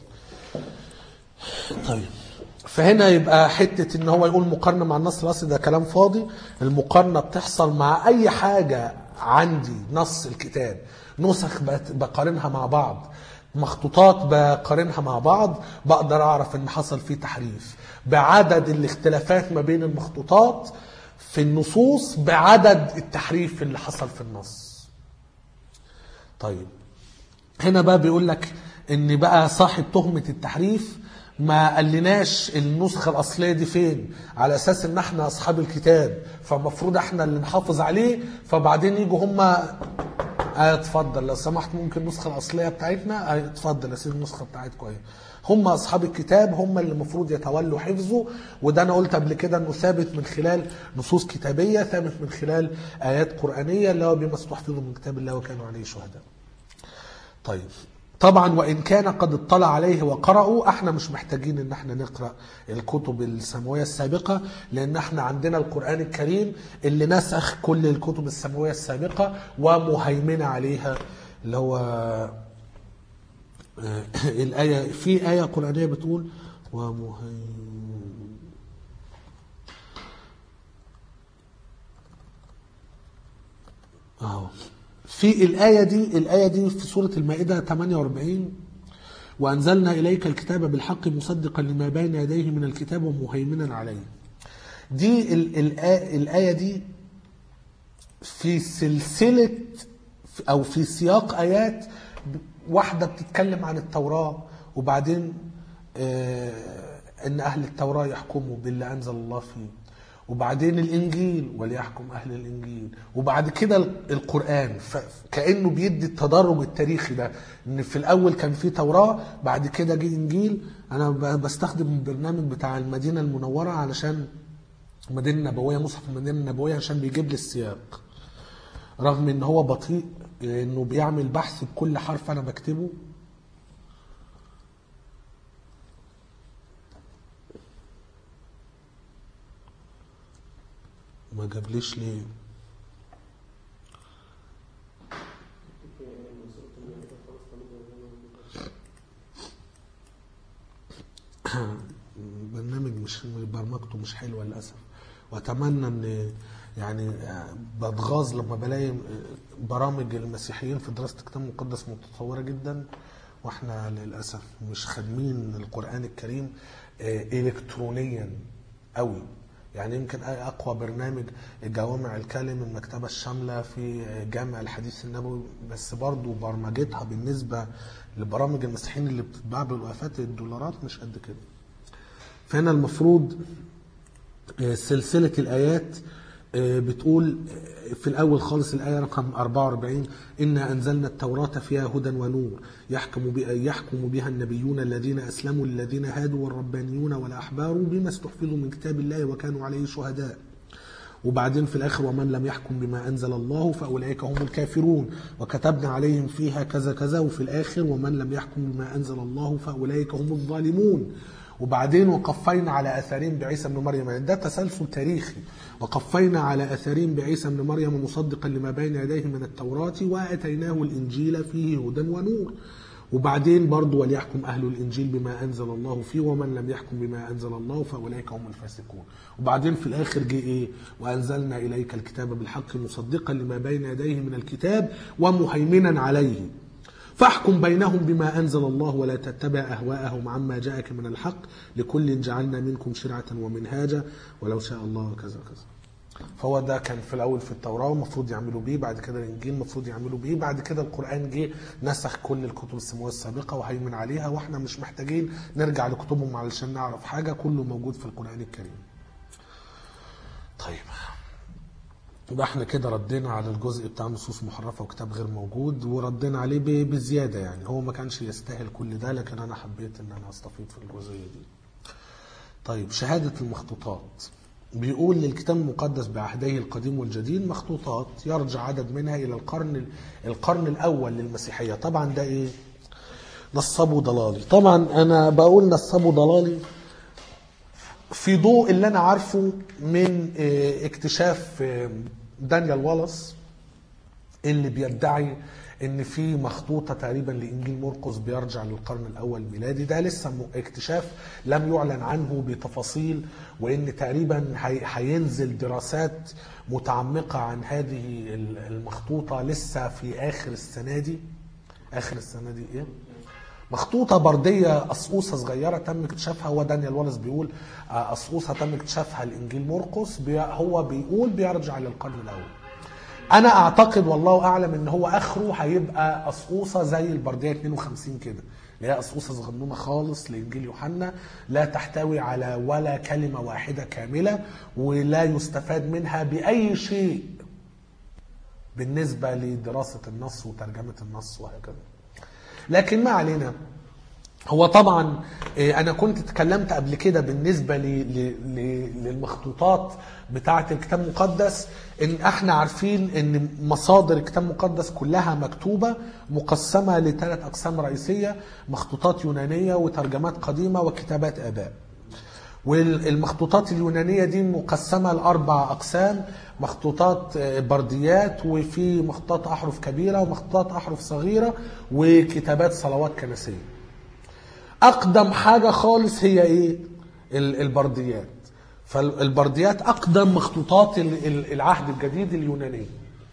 طيب فهنا يبقى حتة ان هو يقول مقارنة مع النص الاصلي ده كلام فاضي. المقارنة بتحصل مع اي حاجة عندي نص الكتاب، نسخ بقارنها مع بعض، مخطوطات بقارنها مع بعض، بقدر اعرف ان حصل فيه تحريف بعدد الاختلافات ما بين المخطوطات في النصوص بعدد التحريف اللي حصل في النص. طيب هنا بقى بيقول لك ان بقى صاحب تهمة التحريف ما قالناش النسخة الأصلية دي فين، على أساس إن احنا أصحاب الكتاب فمفروض احنا اللي نحافظ عليه، فبعدين يجوا هما اه اتفضل لو سمحت ممكن النسخة الأصلية بتاعتنا، اه اتفضل يا سيدي النسخة بتاعتكم اهي. هم أصحاب الكتاب هم اللي المفروض يتولوا حفظه، وده أنا قلت قبل كده إنه ثابت من خلال نصوص كتابية، ثابت من خلال آيات قرآنية اللي هو بما استحفظوا من كتاب الله وكانوا عليه شهداء. طيب طبعا وإن كان قد اطلع عليه وقرأوا، احنا مش محتاجين ان احنا نقرأ الكتب السماوية السابقة، لان احنا عندنا القرآن الكريم اللي نسخ كل الكتب السماوية السابقة ومهيمنة عليها، اللي هو الآية في آية قرآنية بتقول ومهيمن اهو في الآية دي، الآية دي في سورة المائدة ثمانية وأربعين، وأنزلنا إليك الكتاب بالحق مصدقا لما بين يديه من الكتاب ومهيمنا عليه. دي الآية دي في سلسلة أو في سياق آيات واحدة بتتكلم عن التوراة، وبعدين إن أهل التوراة يحكموا باللي أنزل الله فيه، وبعدين الإنجيل وليحكم أهل الإنجيل، وبعد كده القرآن. فكأنه بيدي التدرج التاريخي ده، إن في الأول كان في توراة، بعد كده جه إنجيل. أنا بستخدم البرنامج بتاع المدينة المنورة علشان المدينة النبوية، مصحف المدينة النبوية، عشان بيجيب لي السياق، رغم إن هو بطيء، إنه بيعمل بحث بكل حرف أنا بكتبه. ما جابليش ليه؟ برنامج مش برمجته مش حلوه للاسف، واتمنى ان يعني بتغاظ لما بلاقي برامج المسيحيين في دراسه الكتاب المقدس متطوره جدا، واحنا للاسف مش خادمين القران الكريم الكترونيا قوي. يعني يمكن أقوى برنامج جوامع الكلم المكتبة الشاملة في جامع الحديث النبوي، بس برضو برمجتها بالنسبة لبرامج المسيحيين اللي بتتباع بالوقفات الدولارات مش قد كده. فهنا المفروض سلسلة الآيات بتقول في الأول خالص الآية رقم أربعة وأربعين: إنا أنزلنا التوراة فيها هدى ونور يحكم يحكم بها النبيون الذين أسلموا للذين هادوا والربانيون والأحبار بما استحفظوا من كتاب الله وكانوا عليه شهداء. وبعدين في الآخر: ومن لم يحكم بما أنزل الله فأولئك هم الكافرون وكتبنا عليهم فيها كذا كذا. وفي الآخر: ومن لم يحكم بما أنزل الله فأولئك هم الظالمون. وبعدين: وقفينا على أثرهم بعيسى ابن مريم. يعني ده تسلسل تاريخي. وقفينا على أثرهم بعيسى ابن مريم مصدقا لما بين يديه من التوراة وآتيناه الإنجيل فيه هدى ونور. وبعدين برضو: وليحكم أهل الإنجيل بما أنزل الله فيه ومن لم يحكم بما أنزل الله فأولئك هم الفاسقون. وبعدين في الآخر جه إيه؟ وأنزلنا إليك الكتاب بالحق مصدقا لما بين يديه من الكتاب ومهيمنا عليه فاحكم بينهم بما أنزل الله ولا تتبع أهواءهم عما جاءك من الحق لكل جعلنا منكم شرعة ومنهاجا ولو شاء الله كذا كذا. فهو ده كان في الأول في التوراة المفروض يعملوا بيه، بعد كده الإنجيل المفروض يعملوا بيه، بعد كده القرآن جه نسخ كل الكتب السماوية السابقة وهيمن عليها، وإحنا مش محتاجين نرجع لكتبهم علشان نعرف حاجة، كله موجود في القرآن الكريم. طيب يبقى احنا كده ردينا على الجزء بتاع نصوص محرفة وكتاب غير موجود، وردينا عليه بزيادة. يعني هو ما كانش يستاهل كل ده، لكن أنا حبيت إن أنا أستفيد في الجزئية دي. طيب شهادة المخطوطات، بيقول للكتاب المقدس بعهديه القديم والجديد مخطوطات يرجع عدد منها إلى القرن القرن الأول للمسيحية. طبعا ده إيه؟ نصبوا ضلالي. طبعا انا بقول نصبوا ضلالي في ضوء اللي انا عارفه من اكتشاف دانيال والاس اللي بيدعي ان في مخطوطة تقريبا لانجيل مرقس بيرجع للقرن الاول الميلادي. ده لسه اكتشاف لم يعلن عنه بتفاصيل، وان تقريبا هينزل دراسات متعمقة عن هذه المخطوطة لسه في اخر السنة دي. اخر السنة دي ايه؟ مخطوطة بردية قصقوصة صغيرة تم اكتشافها. هو دانيال والاس بيقول قصقوصة تم اكتشافها لانجيل مرقس، هو بيقول بيرجع للقرن الاول. انا اعتقد والله اعلم ان هو اخره هيبقى قصقوصه زي البرديه اتنين وخمسين كده، اللي هي قصقوصه صغنونه خالص لانجيل يوحنا، لا تحتوي على ولا كلمه واحده كامله، ولا يستفاد منها باي شيء بالنسبه لدراسه النص وترجمه النص وهكذا. لكن ما علينا. هو طبعا انا كنت اتكلمت قبل كده بالنسبه للمخطوطات بتاعه الكتاب المقدس، ان احنا عارفين ان مصادر الكتاب المقدس كلها مكتوبه مقسمه لثلاث اقسام رئيسيه: مخطوطات يونانيه وترجمات قديمه وكتابات اباء. والمخطوطات اليونانيه دي مقسمه لاربع اقسام: مخطوطات برديات، وفي مخطوطات احرف كبيره، ومخطوطات احرف صغيره، وكتابات صلوات كنسيه. اقدم حاجه خالص هي ايه؟ البرديات. فالبرديات اقدم مخطوطات العهد الجديد اليونانيه.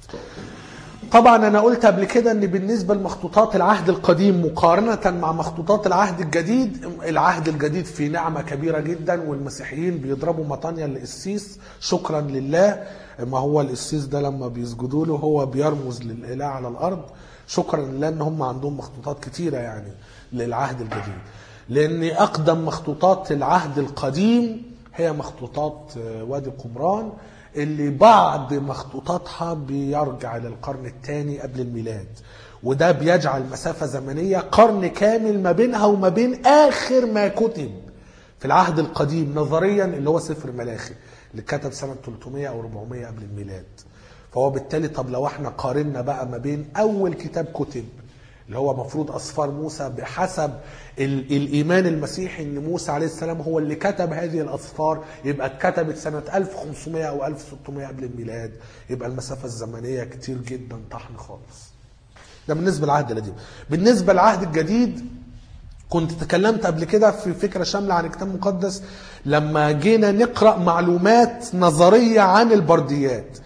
طبعا انا قلت قبل كده ان بالنسبه لمخطوطات العهد القديم مقارنه مع مخطوطات العهد الجديد، العهد الجديد في نعمه كبيره جدا، والمسيحيين بيضربوا مطانيا للقسيس شكرا لله. ما هو القسيس ده لما بيسجدوا له هو بيرمز للاله على الارض. شكرا لله ان هم عندهم مخطوطات كتيره يعني للعهد الجديد، لان اقدم مخطوطات العهد القديم هي مخطوطات وادي قمران، اللي بعض مخطوطاتها بيرجع للقرن الثاني قبل الميلاد، وده بيجعل مسافة زمنية قرن كامل ما بينها وما بين آخر ما كتب في العهد القديم نظريا، اللي هو سفر ملاخي اللي كتب سنة ثلاثمائة أو أربعمائة قبل الميلاد. فهو بالتالي طب لو احنا قارنا بقى ما بين أول كتاب كتب اللي هو مفروض أسفار موسى بحسب الإيمان المسيحي إن موسى عليه السلام هو اللي كتب هذه الأسفار، يبقى اتكتبت سنة ألف وخمسمائة أو ألف وستمائة قبل الميلاد، يبقى المسافة الزمنية كتير جدا طحن خالص. ده بالنسبة للعهد القديم. بالنسبة للعهد الجديد كنت تكلمت قبل كده في فكرة شاملة عن الكتاب المقدس لما جينا نقرأ معلومات نظرية عن البرديات.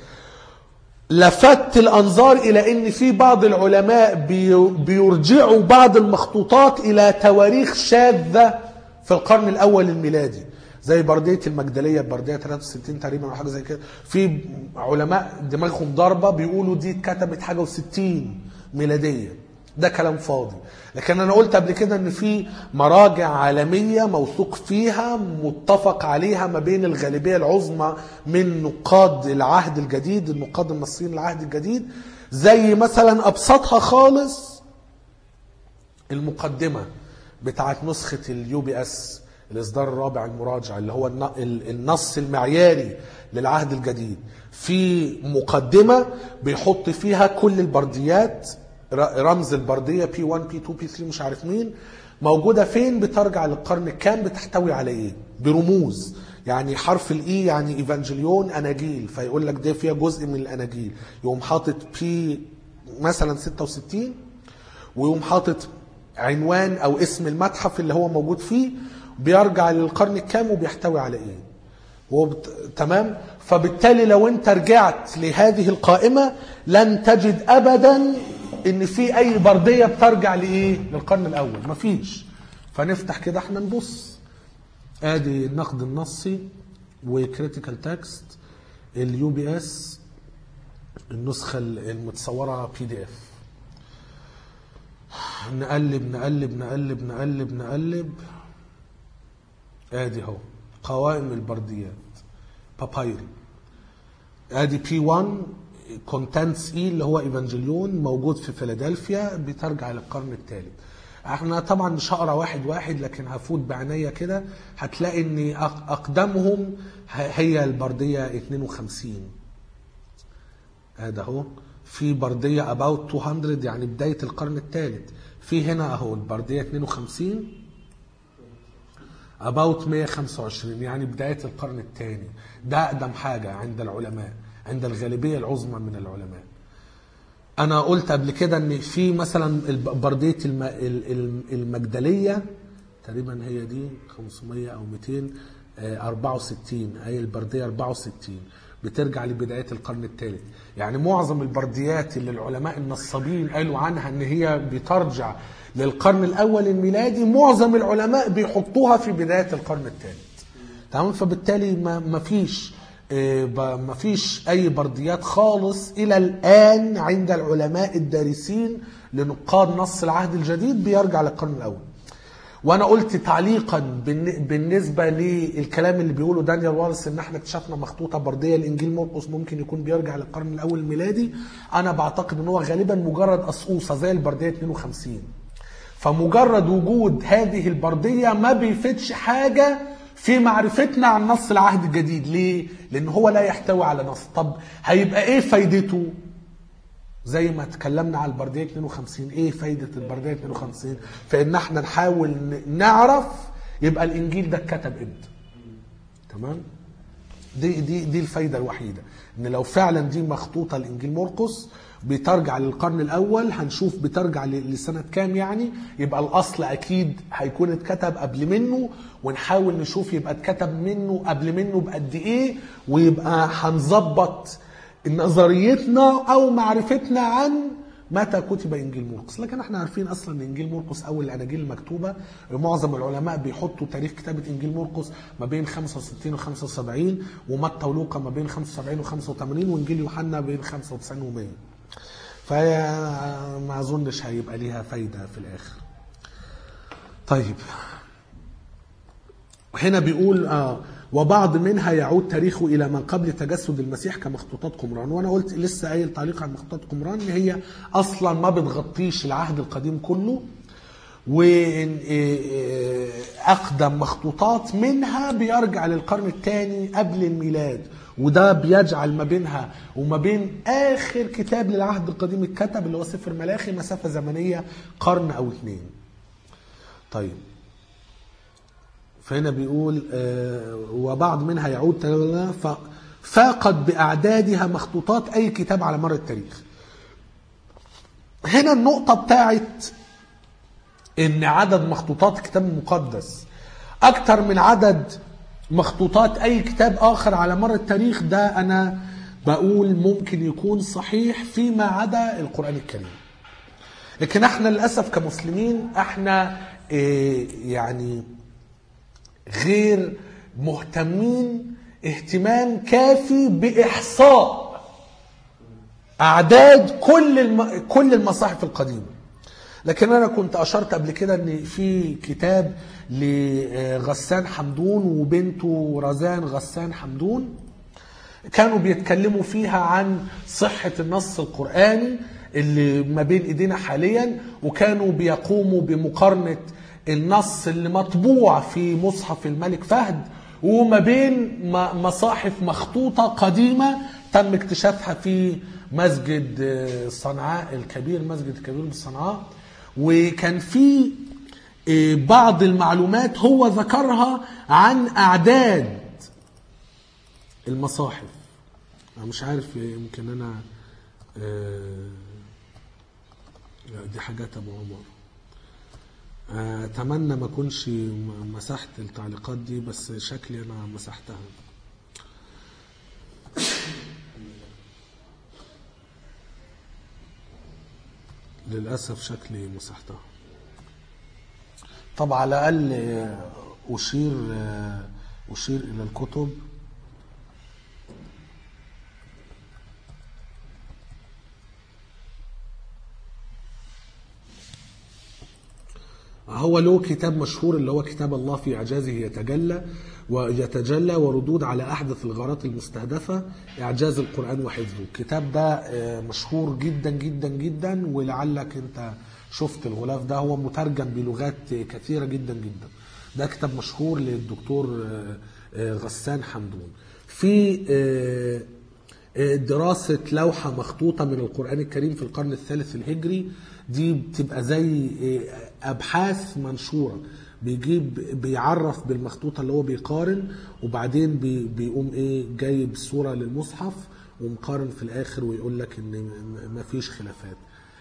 لفت الأنظار إلى أن في بعض العلماء بيرجعوا بعض المخطوطات إلى تواريخ شاذة في القرن الأول الميلادي، زي بردية المجدلية بردية ثلاثة وستين تقريبا أو حاجة زي كده. في علماء دماغهم ضربة بيقولوا دي اتكتبت حاجة وستين ميلادية. ده كلام فاضي. لكن أنا قلت قبل كده أن في مراجع عالمية موثوق فيها متفق عليها ما بين الغالبية العظمى من نقاد العهد الجديد، النقاد المصريين العهد الجديد، زي مثلا أبسطها خالص المقدمة بتاعت نسخة اليو بي اس الإصدار الرابع المراجع، اللي هو النص المعياري للعهد الجديد. في مقدمة بيحط فيها كل البرديات، رمز البردية بي واحد بي اثنين بي ثلاثة مش عارف مين موجودة فين، بترجع للقرن الكام، بتحتوي على ايه، برموز. يعني حرف الاي يعني ايفانجيليون اناجيل، فيقول لك ده فيها جزء من الاناجيل، يقوم حاطط بي مثلا ستة وستين، ويقوم حاطط عنوان او اسم المتحف اللي هو موجود فيه، بيرجع للقرن الكام وبيحتوي على ايه. وبت... تمام. فبالتالي لو انت رجعت لهذه القائمة لن تجد ابدا ان في اي بردية بترجع لايه، للقرن الاول، مفيش. فنفتح كده احنا نبص، ادي النقد النصي وكريتيكال تكست اليو بي اس النسخة المتصورة بي دي اف. نقلب نقلب نقلب نقلب نقلب ادي اهو قوائم البرديات بابايري. ادي بي واحد كونتنتس اي اللي هو ايفانجيليون موجود في فيلادلفيا، بترجع للقرن الثالث. احنا طبعا مش هقرا واحد واحد، لكن هفوت بعناية كده هتلاقي ان اقدمهم هي البردية اثنين وخمسين. هذا هو في بردية about مئتين يعني بداية القرن الثالث، في هنا اهو البردية اتنين وخمسين about مية وخمسة وعشرين، يعني بداية القرن الثاني. ده أقدم حاجة عند العلماء، عند الغالبية العظمى من العلماء. أنا قلت قبل كده إن في مثلا بردية المجدلية تقريبا هي دي خمسمية أو مئتين وأربعة وستين، أي البردية أربعة وستين بترجع لبداية القرن الثالث. يعني معظم البرديات اللي العلماء النصابين قالوا عنها إن هي بترجع للقرن الأول الميلادي، معظم العلماء بيحطوها في بداية القرن الثالث. تمام. فبالتالي ما فيش ما فيش أي برديات خالص إلى الآن عند العلماء الدارسين لنقاد نص العهد الجديد بيرجع للقرن الأول. وأنا قلت تعليقا بالنسبة للكلام اللي بيقوله دانيال والس إن احنا اكتشفنا مخطوطة بردية لإنجيل مرقس ممكن يكون بيرجع للقرن الأول الميلادي، أنا بعتقد إن هو غالبا مجرد قصقوصة زي البردية اتنين وخمسين. فمجرد وجود هذه البردية ما بيفيدش حاجة في معرفتنا عن نص العهد الجديد. ليه؟ لأن هو لا يحتوي على نص. طب هيبقى إيه فايدته؟ زي ما تكلمنا على البردية اتنين وخمسين، إيه فايدة البردية اتنين وخمسين؟ فإن احنا نحاول نعرف يبقى الإنجيل ده اتكتب إمتى. تمام؟ دي دي دي الفايدة الوحيدة، إن لو فعلا دي مخطوطة لإنجيل مرقس بترجع للقرن الأول، هنشوف بترجع لسنة كام يعني، يبقى الأصل أكيد هيكون اتكتب قبل منه، ونحاول نشوف يبقى اتكتب منه قبل منه بقد إيه، ويبقى هنظبط نظريتنا أو معرفتنا عن متى كتب إنجيل مرقس. لكن احنا عارفين أصلا إن إنجيل مرقس أول الأناجيل المكتوبة. معظم العلماء بيحطوا تاريخ كتابة إنجيل مرقس ما بين خمسة وستين و خمسة وسبعين، ومتى ولوقا ما بين خمسة وسبعين و خمسة وثمانين، وإنجيل يوحنا بين خمسة وتسعين و مية. فما أظنش هيبقى ليها فايدة في الآخر. طيب هنا بيقول آه وبعض منها يعود تاريخه إلى ما قبل تجسد المسيح كمخطوطات قمران. وأنا قلت لسه قايل تعليق عن مخطوطات قمران إن هي أصلا ما بتغطيش العهد القديم كله، وأقدم مخطوطات منها بيرجع للقرن الثاني قبل الميلاد، وده بيجعل ما بينها وما بين آخر كتاب للعهد القديم اتكتب اللي هو سفر ملاخي مسافة زمنية قرن أو اثنين. طيب فهنا بيقول آه وبعض منها يعود فاقد بأعدادها مخطوطات أي كتاب على مر التاريخ. هنا النقطة بتاعت إن عدد مخطوطات الكتاب المقدس أكتر من عدد مخطوطات أي كتاب آخر على مر التاريخ، ده أنا بقول ممكن يكون صحيح فيما عدا القرآن الكريم. لكن احنا للأسف كمسلمين احنا اه يعني غير مهتمين اهتمام كافي بإحصاء أعداد كل الم... كل المصاحف القديمة. لكن أنا كنت أشرت قبل كده أن في كتاب لغسان حمدون وبنته رزان غسان حمدون كانوا بيتكلموا فيها عن صحة النص القرآني اللي ما بين إيدينا حاليا، وكانوا بيقوموا بمقارنة النص اللي مطبوع في مصحف الملك فهد وما بين مصاحف مخطوطة قديمة تم اكتشافها في مسجد صنعاء الكبير، مسجد الكبير بالصنعاء. وكان في بعض المعلومات هو ذكرها عن أعداد المصاحف. أنا مش عارف يمكن أنا دي حاجات أبو عمر، أتمنى ما كنش مسحت التعليقات دي، بس شكلي أنا مسحتها. للأسف شكلي مسحتها. طبعا على الأقل أشير أشير إلى الكتب. هو له كتاب مشهور اللي هو كتاب الله في إعجازه يتجلى ويتجلى وردود على أحدث الغارات المستهدفة إعجاز القرآن وحفظه. الكتاب ده مشهور جدا جدا جدا، ولعلك أنت شفت الغلاف ده، هو مترجم بلغات كثيرة جدا جدا. ده كتاب مشهور للدكتور غسان حمدون. في دراسة لوحة مخطوطة من القرآن الكريم في القرن الثالث الهجري، دي بتبقى زي ابحاث منشوره، بيجيب بيعرف بالمخطوطه اللي هو بيقارن، وبعدين بي بيقوم ايه جايب صوره للمصحف ومقارن في الاخر ويقول لك ان مفيش خلافات.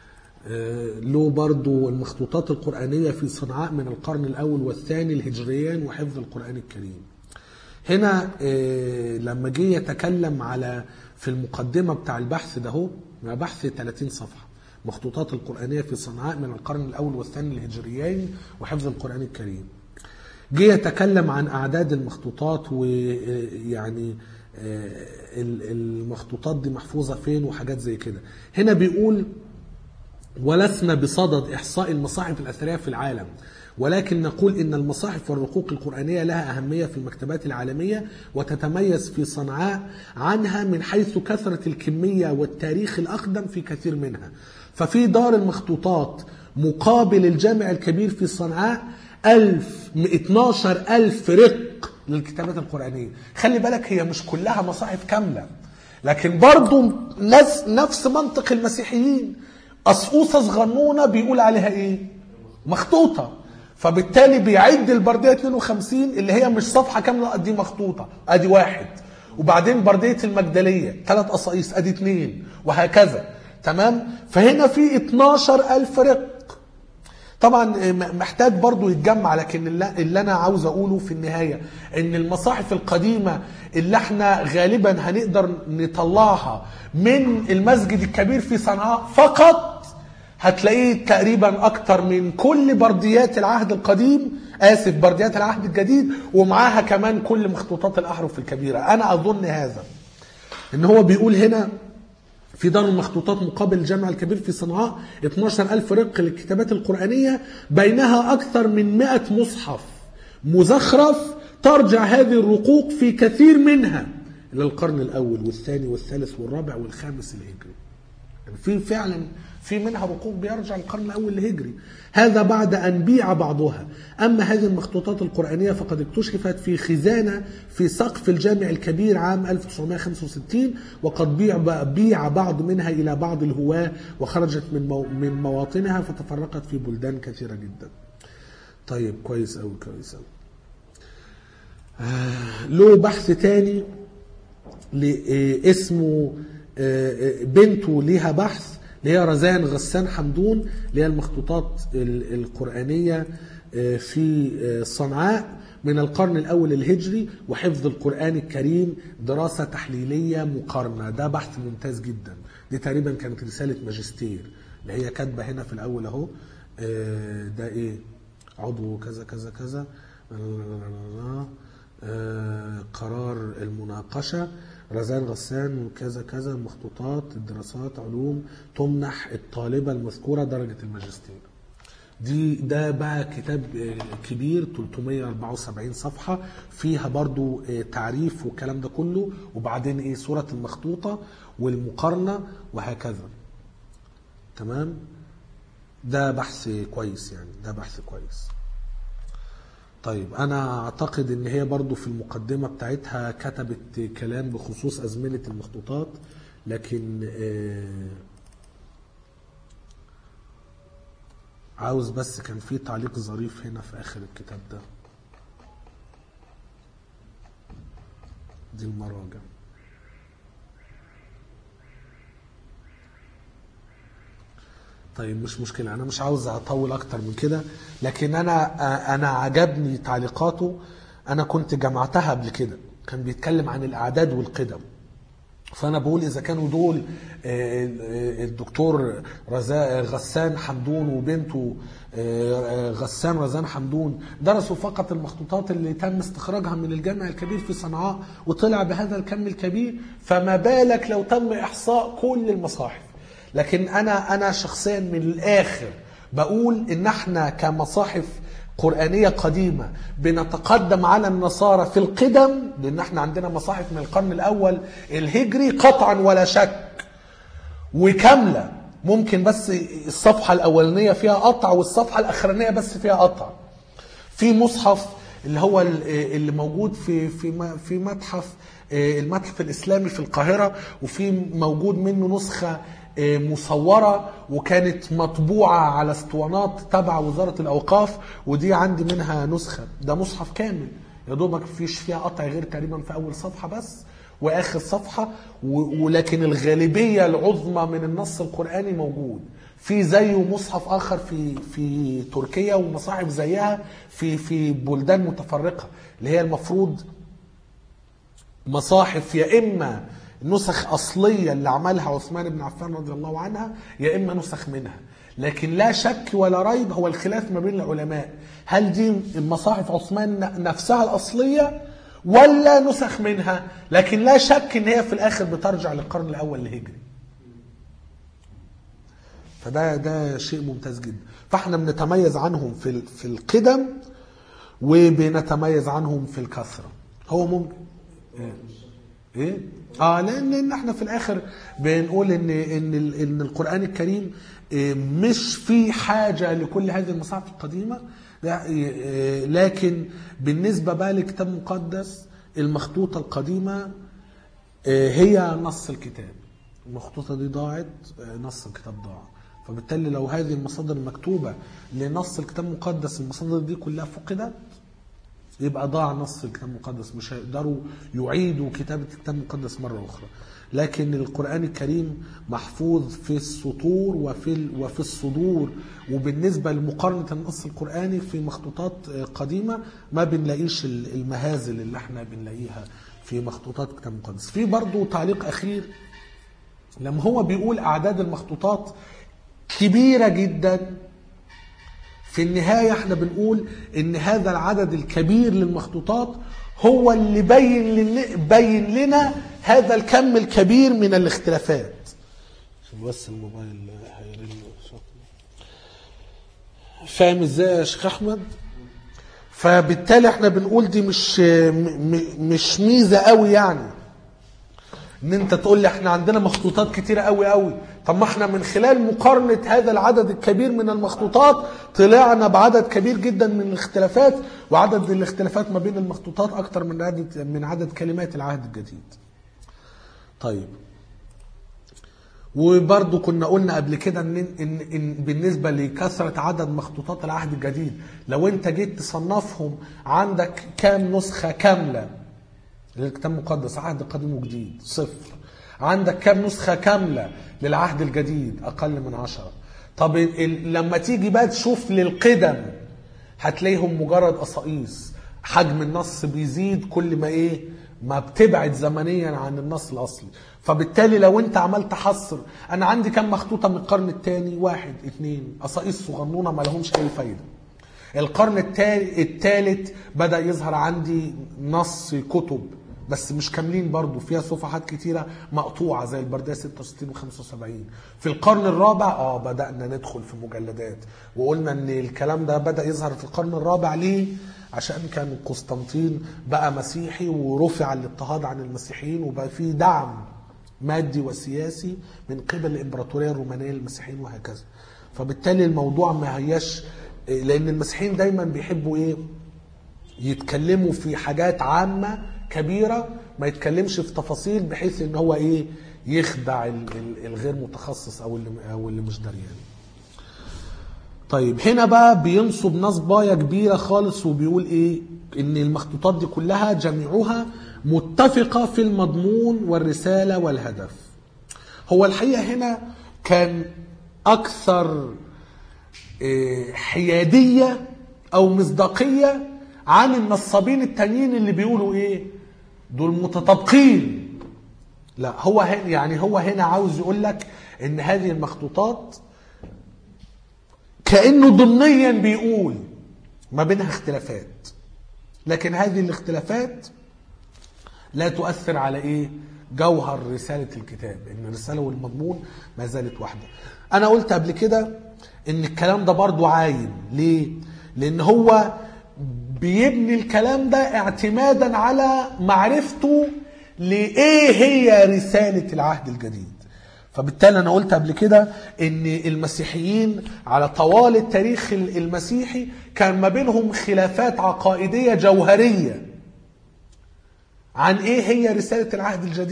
له برضو المخطوطات القرآنية في صنعاء من القرن الأول والثاني الهجريين وحفظ القرآن الكريم. هنا لما جه يتكلم على في المقدمة بتاع البحث ده، هو بحث ثلاثين صفحة، مخطوطات القرآنية في صنعاء من القرن الأول والثاني الهجريين وحفظ القرآن الكريم. جه يتكلم عن أعداد المخطوطات، ويعني المخطوطات دي محفوظة فين وحاجات زي كده. هنا بيقول: ولسنا بصدد إحصاء المصاحف الأثرية في العالم، ولكن نقول إن المصاحف والرقوق القرآنية لها أهمية في المكتبات العالمية، وتتميز في صنعاء عنها من حيث كثرة الكمية والتاريخ الأقدم في كثير منها. ففي دار المخطوطات مقابل الجامع الكبير في صنعاء ألف اتناشر ألف رق للكتابات القرآنية. خلي بالك هي مش كلها مصاحف كاملة، لكن برضو نفس منطق المسيحيين، قصقوصة صغنونة بيقول عليها ايه؟ مخطوطة. فبالتالي بيعد البردية اتنين وخمسين اللي هي مش صفحة كاملة، ادي مخطوطة ادي واحد، وبعدين بردية المجدلية ثلاث قصايص ادي اتنين، وهكذا. تمام؟ فهنا في اتناشر ألف رق. طبعا محتاج برضو يتجمع، لكن اللي انا عاوز اقوله في النهاية ان المصاحف القديمة اللي احنا غالبا هنقدر نطلعها من المسجد الكبير في صنعاء فقط هتلاقيه تقريبا اكتر من كل برديات العهد القديم، اسف برديات العهد الجديد، ومعاها كمان كل مخطوطات الاحرف الكبيرة. انا اظن هذا ان هو بيقول هنا في دار المخطوطات مقابل الجامع الكبير في صنعاء اتناشر ألف رق للكتابات القرآنية، بينها أكثر من مئة مصحف مزخرف ترجع هذه الرقوق في كثير منها إلى القرن الأول والثاني والثالث والرابع والخامس الهجري. يعني في فعلا في منها رقوق بيرجع القرن الأول الهجري، هذا بعد أن بيع بعضها. أما هذه المخطوطات القرآنية فقد اكتشفت في خزانة في سقف الجامع الكبير عام ألف وتسعمائة وخمسة وستين، وقد بيع بيع بعض منها إلى بعض الهواة، وخرجت من مو من مواطنها فتفرقت في بلدان كثيرة جدا. طيب كويس أوي كويس أوي. آه له بحث تاني اسمه آه بنته ليها بحث، اللي هي رزان غسان حمدون، اللي هي المخطوطات القرآنية في صنعاء من القرن الأول الهجري وحفظ القرآن الكريم دراسة تحليلية مقارنة. ده بحث ممتاز جدا، دي تقريبا كانت رسالة ماجستير اللي هي كاتبة هنا في الأول اهو. ده ايه؟ عضو كذا كذا كذا، قرار المناقشة رزان غسان وكذا كذا، مخطوطات الدراسات علوم تمنح الطالبة المذكورة درجة الماجستير. دي ده بقى كتاب كبير ثلاثمائة وأربعة وسبعين صفحة، فيها برضو تعريف والكلام ده كله، وبعدين ايه صورة المخطوطة والمقارنة وهكذا. تمام؟ ده بحث كويس، يعني ده بحث كويس. طيب أنا أعتقد إن هي برضو في المقدمة بتاعتها كتبت كلام بخصوص أزمنة المخطوطات، لكن عاوز بس كان في تعليق ظريف هنا في آخر الكتاب ده. دي المراجع. طيب مش مشكلة، أنا مش عاوز أطول أكتر من كده، لكن أنا أنا عجبني تعليقاته. أنا كنت جمعتها قبل كده، كان بيتكلم عن الأعداد والقدم، فأنا بقول إذا كانوا دول الدكتور غسان حمدون وبنته غسان رزان حمدون درسوا فقط المخطوطات اللي تم استخراجها من الجامع الكبير في صنعاء وطلع بهذا الكم الكبير، فما بالك لو تم إحصاء كل المصاحف. لكن أنا أنا شخصيا من الآخر بقول إن احنا كمصاحف قرآنية قديمة بنتقدم على النصارى في القدم، لأن احنا عندنا مصاحف من القرن الأول الهجري قطعا ولا شك وكاملة، ممكن بس الصفحة الأولانية فيها قطع والصفحة الأخرانية بس فيها قطع. في مصحف اللي هو اللي موجود في في في متحف المتحف الإسلامي في القاهرة، وفي موجود منه نسخة مصورة وكانت مطبوعة على اسطوانات تبع وزارة الأوقاف، ودي عندي منها نسخة. ده مصحف كامل يا دوبك فيش فيها قطع غير تقريبا في أول صفحة بس وآخر صفحة، ولكن الغالبية العظمى من النص القرآني موجود. في زيه مصحف آخر في في تركيا ومصاحف زيها في في بلدان متفرقة، اللي هي المفروض مصاحف يا إما نسخ أصلية اللي عملها عثمان بن عفان رضي الله عنها، يا إما نسخ منها. لكن لا شك ولا ريب هو الخلاف ما بين العلماء، هل دي مصاحف عثمان نفسها الأصلية ولا نسخ منها؟ لكن لا شك ان هي في الاخر بترجع للقرن الاول الهجري. فده ده شيء ممتاز جدا. فاحنا بنتميز عنهم في في القدم وبنتميز عنهم في الكثره. هو ممكن ايه, إيه؟ اه لان ان احنا في الاخر بنقول ان ان ان القران الكريم مش في حاجه لكل هذه المصاحف القديمه، لكن بالنسبة بقى لكتاب مقدس المخطوطة القديمة هي نص الكتاب. المخطوطة دي ضاعت، نص الكتاب ضاع. فبالتالي لو هذه المصادر المكتوبة لنص الكتاب المقدس المصادر دي كلها فقدت، يبقى ضاع نص الكتاب المقدس، مش هيقدروا يعيدوا كتابة الكتاب المقدس مرة أخرى. لكن القرآن الكريم محفوظ في السطور وفي وفي الصدور. وبالنسبة لمقارنة النص القرآني في مخطوطات قديمة ما بنلاقيش المهازل اللي احنا بنلاقيها في مخطوطات الكتاب المقدس. في برضو تعليق أخير، لما هو بيقول أعداد المخطوطات كبيرة جدا، في النهاية احنا بنقول ان هذا العدد الكبير للمخطوطات هو اللي بين لنا, بين لنا هذا الكم الكبير من الاختلافات. بس الموبايل هيرن. فاهم ازاي يا شيخ احمد؟ فبالتالي احنا بنقول دي مش مش ميزة قوي، يعني ان انت تقول لي احنا عندنا مخطوطات كتيرة قوي قوي. طب ما احنا من خلال مقارنة هذا العدد الكبير من المخطوطات طلعنا بعدد كبير جدا من الاختلافات، وعدد الاختلافات ما بين المخطوطات اكتر من عدد من عدد كلمات العهد الجديد. طيب، وبرضو كنا قلنا قبل كده إن, إن, إن بالنسبة لكثرة عدد مخطوطات العهد الجديد، لو انت جيت تصنفهم عندك كام نسخة كاملة للكتاب المقدس عهد قديم وجديد؟ صفر. عندك كام نسخة كاملة للعهد الجديد؟ أقل من عشرة. طب لما تيجي بقى تشوف للقدم هتلاقيهم مجرد قصائص. حجم النص بيزيد كل ما ايه ما بتبعد زمنيا عن النص الأصلي. فبالتالي لو انت عملت حصر، انا عندي كم مخطوطة من القرن الثاني؟ واحد اثنين، قصائص صغنونة ما لهمش اي فايدة. القرن الثالث بدأ يظهر عندي نص كتب بس مش كاملين برضو، فيها صفحات كتيرة مقطوعة زي البردية ستة وستين و خمسة وسبعين. في القرن الرابع اه بدأنا ندخل في مجلدات، وقلنا ان الكلام ده بدأ يظهر في القرن الرابع. ليه؟ عشان كان قسطنطين بقى مسيحي ورفع الاضطهاد عن المسيحيين، وبقى فيه دعم مادي وسياسي من قبل الامبراطورية الرومانية للمسيحيين وهكذا. فبالتالي الموضوع ما هياش، لان المسيحيين دايما بيحبوا ايه يتكلموا في حاجات عامة كبيرة، ما يتكلمش في تفاصيل بحيث ان هو ايه يخدع الغير متخصص او اللي, أو اللي مش دريان. طيب هنا بقى بينصب نصباية كبيرة خالص وبيقول ايه ان المخطوطات دي كلها جميعها متفقة في المضمون والرسالة والهدف. هو الحقيقة هنا كان اكثر حيادية او مصداقية عن النصابين التانيين اللي بيقولوا ايه دول متطابقين. لا، هو هنا يعني هو هنا عاوز يقول لك ان هذه المخطوطات كأنه ضمنيا بيقول ما بينها اختلافات، لكن هذه الاختلافات لا تؤثر على ايه جوهر رسالة الكتاب، ان الرسالة والمضمون ما زالت واحدة. انا قلت قبل كده ان الكلام ده برضو عايم. ليه؟ لان هو بيبني الكلام ده اعتمادا على معرفته لإيه هي رسالة العهد الجديد. فبالتالي أنا قلت قبل كده إن المسيحيين على طوال التاريخ المسيحي كان ما بينهم خلافات عقائدية جوهرية عن إيه هي رسالة العهد الجديد.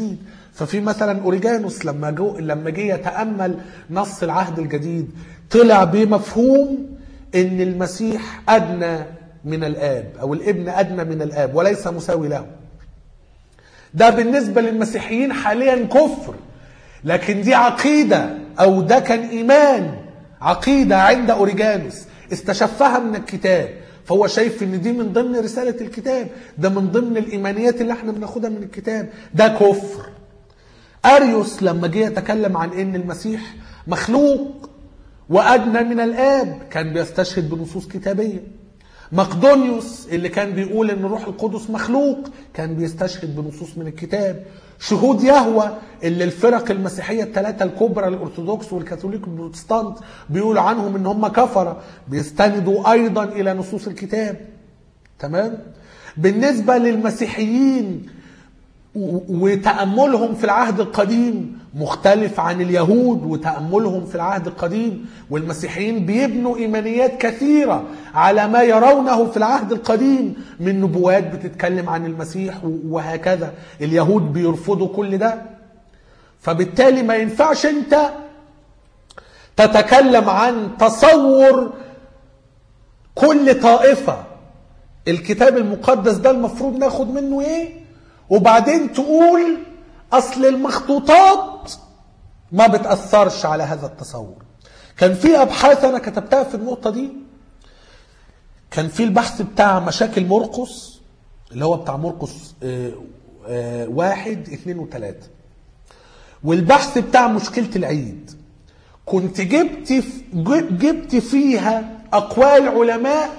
ففي مثلا اوريجانوس لما جو لما جه يتامل نص العهد الجديد طلع بمفهوم ان المسيح ادنى من الاب، او الابن ادنى من الاب وليس مساوي له. ده بالنسبه للمسيحيين حاليا كفر، لكن دي عقيده او ده كان ايمان، عقيده عند اوريجانوس استشفها من الكتاب، فهو شايف ان دي من ضمن رساله الكتاب، ده من ضمن الايمانيات اللي احنا بناخدها من الكتاب. ده كفر. اريوس لما جه يتكلم عن ان المسيح مخلوق وادنى من الاب كان بيستشهد بنصوص كتابيه. مقدونيوس اللي كان بيقول ان الروح القدس مخلوق كان بيستشهد بنصوص من الكتاب. شهود يهوه اللي الفرق المسيحيه الثلاثه الكبرى الارثوذكس والكاثوليك والبروتستانت بيقولوا عنهم ان هم كفره بيستندوا ايضا الى نصوص الكتاب. تمام. بالنسبه للمسيحيين وتأملهم في العهد القديم مختلف عن اليهود وتأملهم في العهد القديم، والمسيحيين بيبنوا إيمانيات كثيرة على ما يرونه في العهد القديم من نبوات بتتكلم عن المسيح وهكذا. اليهود بيرفضوا كل ده، فبالتالي ما ينفعش انت تتكلم عن تصور كل طائفة الكتاب المقدس ده المفروض ناخد منه ايه، وبعدين تقول اصل المخطوطات ما بتأثرش على هذا التصور. كان في ابحاث انا كتبتها في النقطة دي. كان في البحث بتاع مشاكل مرقس اللي هو بتاع مرقس اه اه واحد اثنين وثلاثة، والبحث بتاع مشكلة العيد. كنت جبت جبت فيها اقوال علماء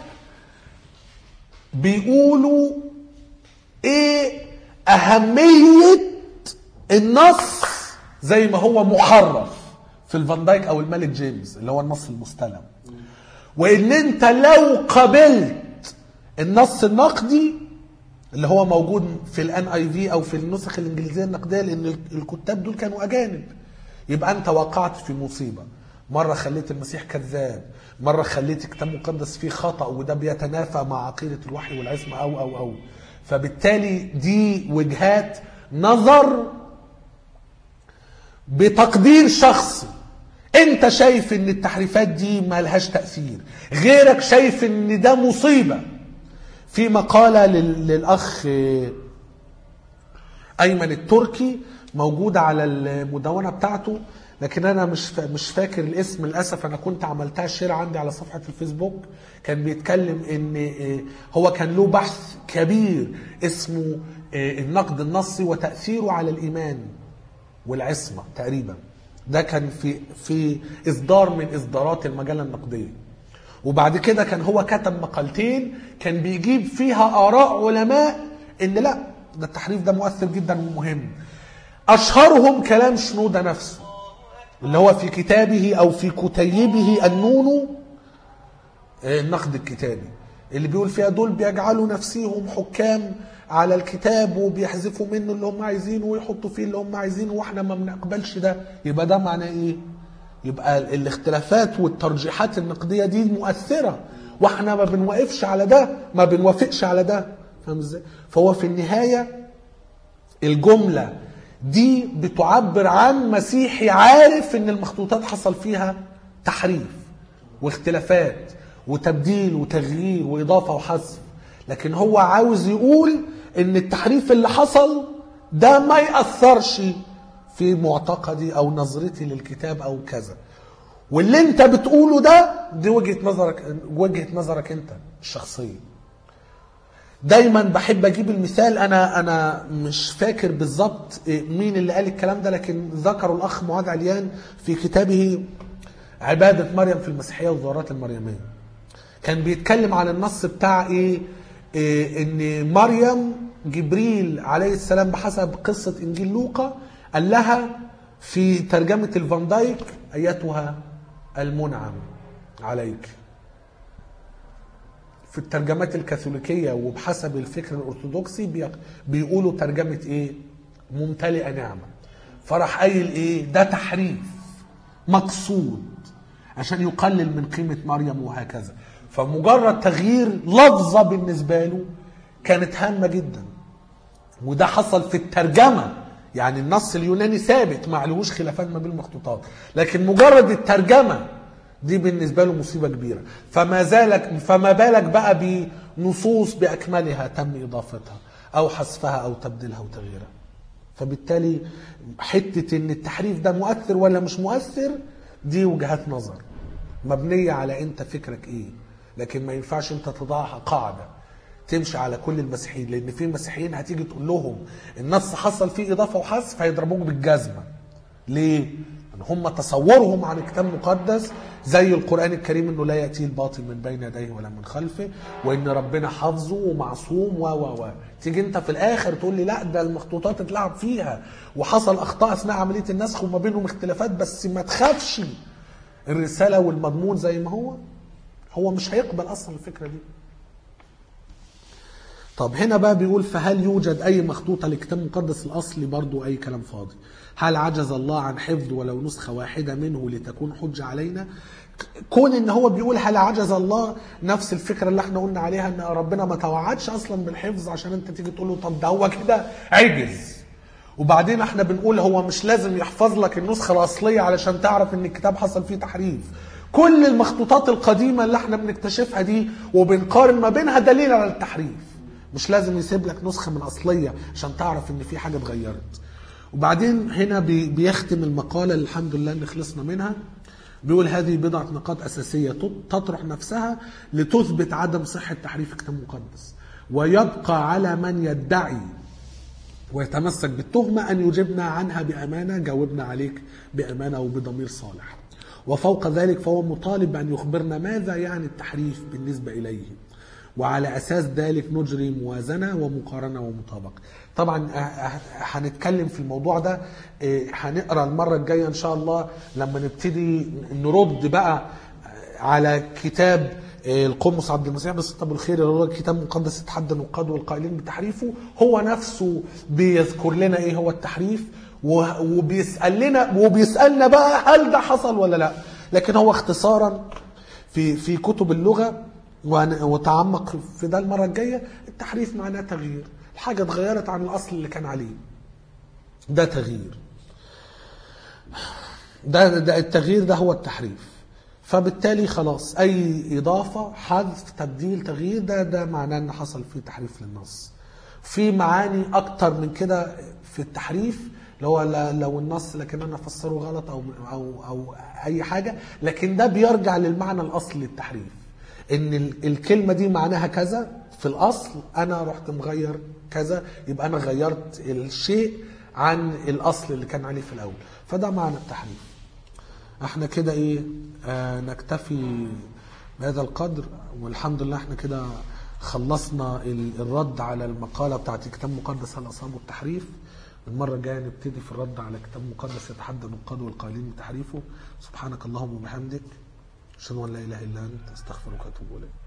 بيقولوا ايه اهمية النص زي ما هو محرف في الفان دايك او الملك جيمس اللي هو النص المستلم، وان انت لو قبلت النص النقدي اللي هو موجود في الان اي في او في النسخ الانجليزيه النقديه، لان الكتاب دول كانوا اجانب، يبقى انت وقعت في مصيبه. مره خليت المسيح كذاب، مره خليت الكتاب المقدس فيه خطا وده بيتنافى مع عقيده الوحي والعصمه او او او فبالتالي دي وجهات نظر بتقدير شخصي. انت شايف ان التحريفات دي ما لهاش تأثير، غيرك شايف ان ده مصيبة. في مقالة للأخ أيمن التركي موجودة على المدونة بتاعته، لكن أنا مش مش فاكر الاسم للأسف. أنا كنت عملتها شير عندي على صفحة الفيسبوك. كان بيتكلم إن هو كان له بحث كبير اسمه النقد النصي وتأثيره على الإيمان والعصمة تقريبا. ده كان في في إصدار من إصدارات المجلة النقدية. وبعد كده كان هو كتب مقالتين كان بيجيب فيها آراء علماء إن لا ده التحريف ده مؤثر جدا ومهم. أشهرهم كلام شنودة نفسه اللي هو في كتابه أو في كتيبه النونو النقد الكتابي، اللي بيقول فيها دول بيجعلوا نفسهم حكام على الكتاب وبيحذفوا منه اللي هم عايزينه ويحطوا فيه اللي هم عايزينه واحنا ما بنقبلش ده. يبقى ده معناه ايه؟ يبقى الاختلافات والترجيحات النقدية دي مؤثرة واحنا ما بنوقفش على ده، ما بنوافقش على ده. فاهم ازاي؟ فهو في النهاية الجملة دي بتعبر عن مسيحي عارف ان المخطوطات حصل فيها تحريف واختلافات وتبديل وتغيير وإضافة وحذف، لكن هو عاوز يقول ان التحريف اللي حصل ده ما يأثرش في معتقدي او نظرتي للكتاب او كذا. واللي انت بتقوله ده دي وجهة نظرك وجهة نظرك انت الشخصية. دايما بحب اجيب المثال. انا انا مش فاكر بالظبط مين اللي قال الكلام ده، لكن ذكروا الاخ معاذ عليان في كتابه عبادة مريم في المسيحية والظاهرات المريمية. كان بيتكلم عن النص بتاع ايه, إيه ان مريم جبريل عليه السلام بحسب قصة انجيل لوقا قال لها في ترجمة الفان دايك ايتها المنعم عليك. في الترجمات الكاثوليكية وبحسب الفكر الارثوذكسي بيقولوا ترجمة ايه ممتلئة نعمة. فرح قايل ايه ده تحريف مقصود عشان يقلل من قيمة مريم وهكذا. فمجرد تغيير لفظة بالنسبة له كانت هامة جدا، وده حصل في الترجمة يعني النص اليوناني ثابت ما عليهوش خلافات ما بين المخطوطات، لكن مجرد الترجمة دي بالنسبة له مصيبة كبيرة. فما زالك فما بالك بقى بنصوص بأكملها تم إضافتها أو حذفها أو تبديلها وتغييرها. فبالتالي حتة إن التحريف ده مؤثر ولا مش مؤثر دي وجهات نظر مبنية على أنت فكرك إيه، لكن ما ينفعش أنت تضعها قاعدة تمشي على كل المسيحيين، لأن في مسيحيين هتيجي تقول لهم النص حصل فيه إضافة وحذف هيضربوك بالجزمة. ليه؟ ان هم تصورهم عن الكتاب المقدس زي القرآن الكريم انه لا يأتيه الباطل من بين يديه ولا من خلفه، وان ربنا حافظه ومعصوم و و و تيجي انت في الاخر تقول لي لا ده المخطوطات اتلعب فيها وحصل اخطاء اثناء عملية النسخ وما بينهم اختلافات، بس ما تخافش الرسالة والمضمون زي ما هو. هو مش هيقبل اصلا الفكرة دي. طب هنا بقى بيقول فهل يوجد اي مخطوطة للكتاب المقدس الاصلي؟ برضو اي كلام فاضي. هل عجز الله عن حفظ ولو نسخة واحدة منه لتكون حجة علينا؟ كون ان هو بيقول هل عجز الله، نفس الفكرة اللي احنا قلنا عليها ان ربنا ما توعدش اصلا بالحفظ عشان انت تيجي تقول له طب ده هو كده عجز. وبعدين احنا بنقول هو مش لازم يحفظ لك النسخة الاصلية علشان تعرف ان الكتاب حصل فيه تحريف. كل المخطوطات القديمة اللي احنا بنكتشفها دي وبنقارن ما بينها دليل على التحريف، مش لازم يسيب لك نسخة من أصلية عشان تعرف ان في حاجة اتغيرت. وبعدين هنا بيختم المقالة اللي الحمد لله ان خلصنا منها، بيقول هذه بضعة نقاط أساسية تطرح نفسها لتثبت عدم صحة تحريف الكتاب المقدس، ويبقى على من يدعي ويتمسك بالتهمة أن يجيبنا عنها بأمانة. جاوبنا عليك بأمانة وبضمير صالح. وفوق ذلك فهو مطالب أن يخبرنا ماذا يعني التحريف بالنسبة إليه، وعلى أساس ذلك نجري موازنة ومقارنة ومطابقة. طبعا هنتكلم في الموضوع ده، هنقرأ المرة الجاية إن شاء الله لما نبتدي نرد بقى على كتاب القمص عبد المسيح بسيط أبو الخير اللي هو الكتاب المقدس يتحدى النقاد والقائلين بتحريفه. هو نفسه بيذكر لنا إيه هو التحريف، وبيسأل لنا وبيسألنا بقى هل ده حصل ولا لا. لكن هو اختصارا في في كتب اللغة وتعمق في ده المرة الجاية، التحريف معناه تغيير، الحاجة اتغيرت عن الأصل اللي كان عليه، ده تغيير. ده, ده التغيير ده هو التحريف. فبالتالي خلاص أي إضافة حذف تبديل تغيير ده ده معناه أن حصل فيه تحريف للنص. في معاني أكتر من كده في التحريف، لو لو النص لكن أنا فسره غلط أو, أو, أو أي حاجة، لكن ده بيرجع للمعنى الأصلي للتحريف، ان الكلمة دي معناها كذا في الاصل، انا رحت مغير كذا، يبقى انا غيرت الشيء عن الاصل اللي كان عليه في الاول. فده معنى التحريف. احنا كده ايه آه نكتفي بهذا القدر، والحمد لله احنا كده خلصنا الرد على المقالة بتاعت الكتاب المقدس هل اصابه التحريف. المرة الجاية نبتدي في الرد على كتاب مقدس يتحدى النقاد والقائلين بتحريفه. سبحانك اللهم وبحمدك، أشهد أن لا إله إلا أنت، أستغفرك وأتوب إليك.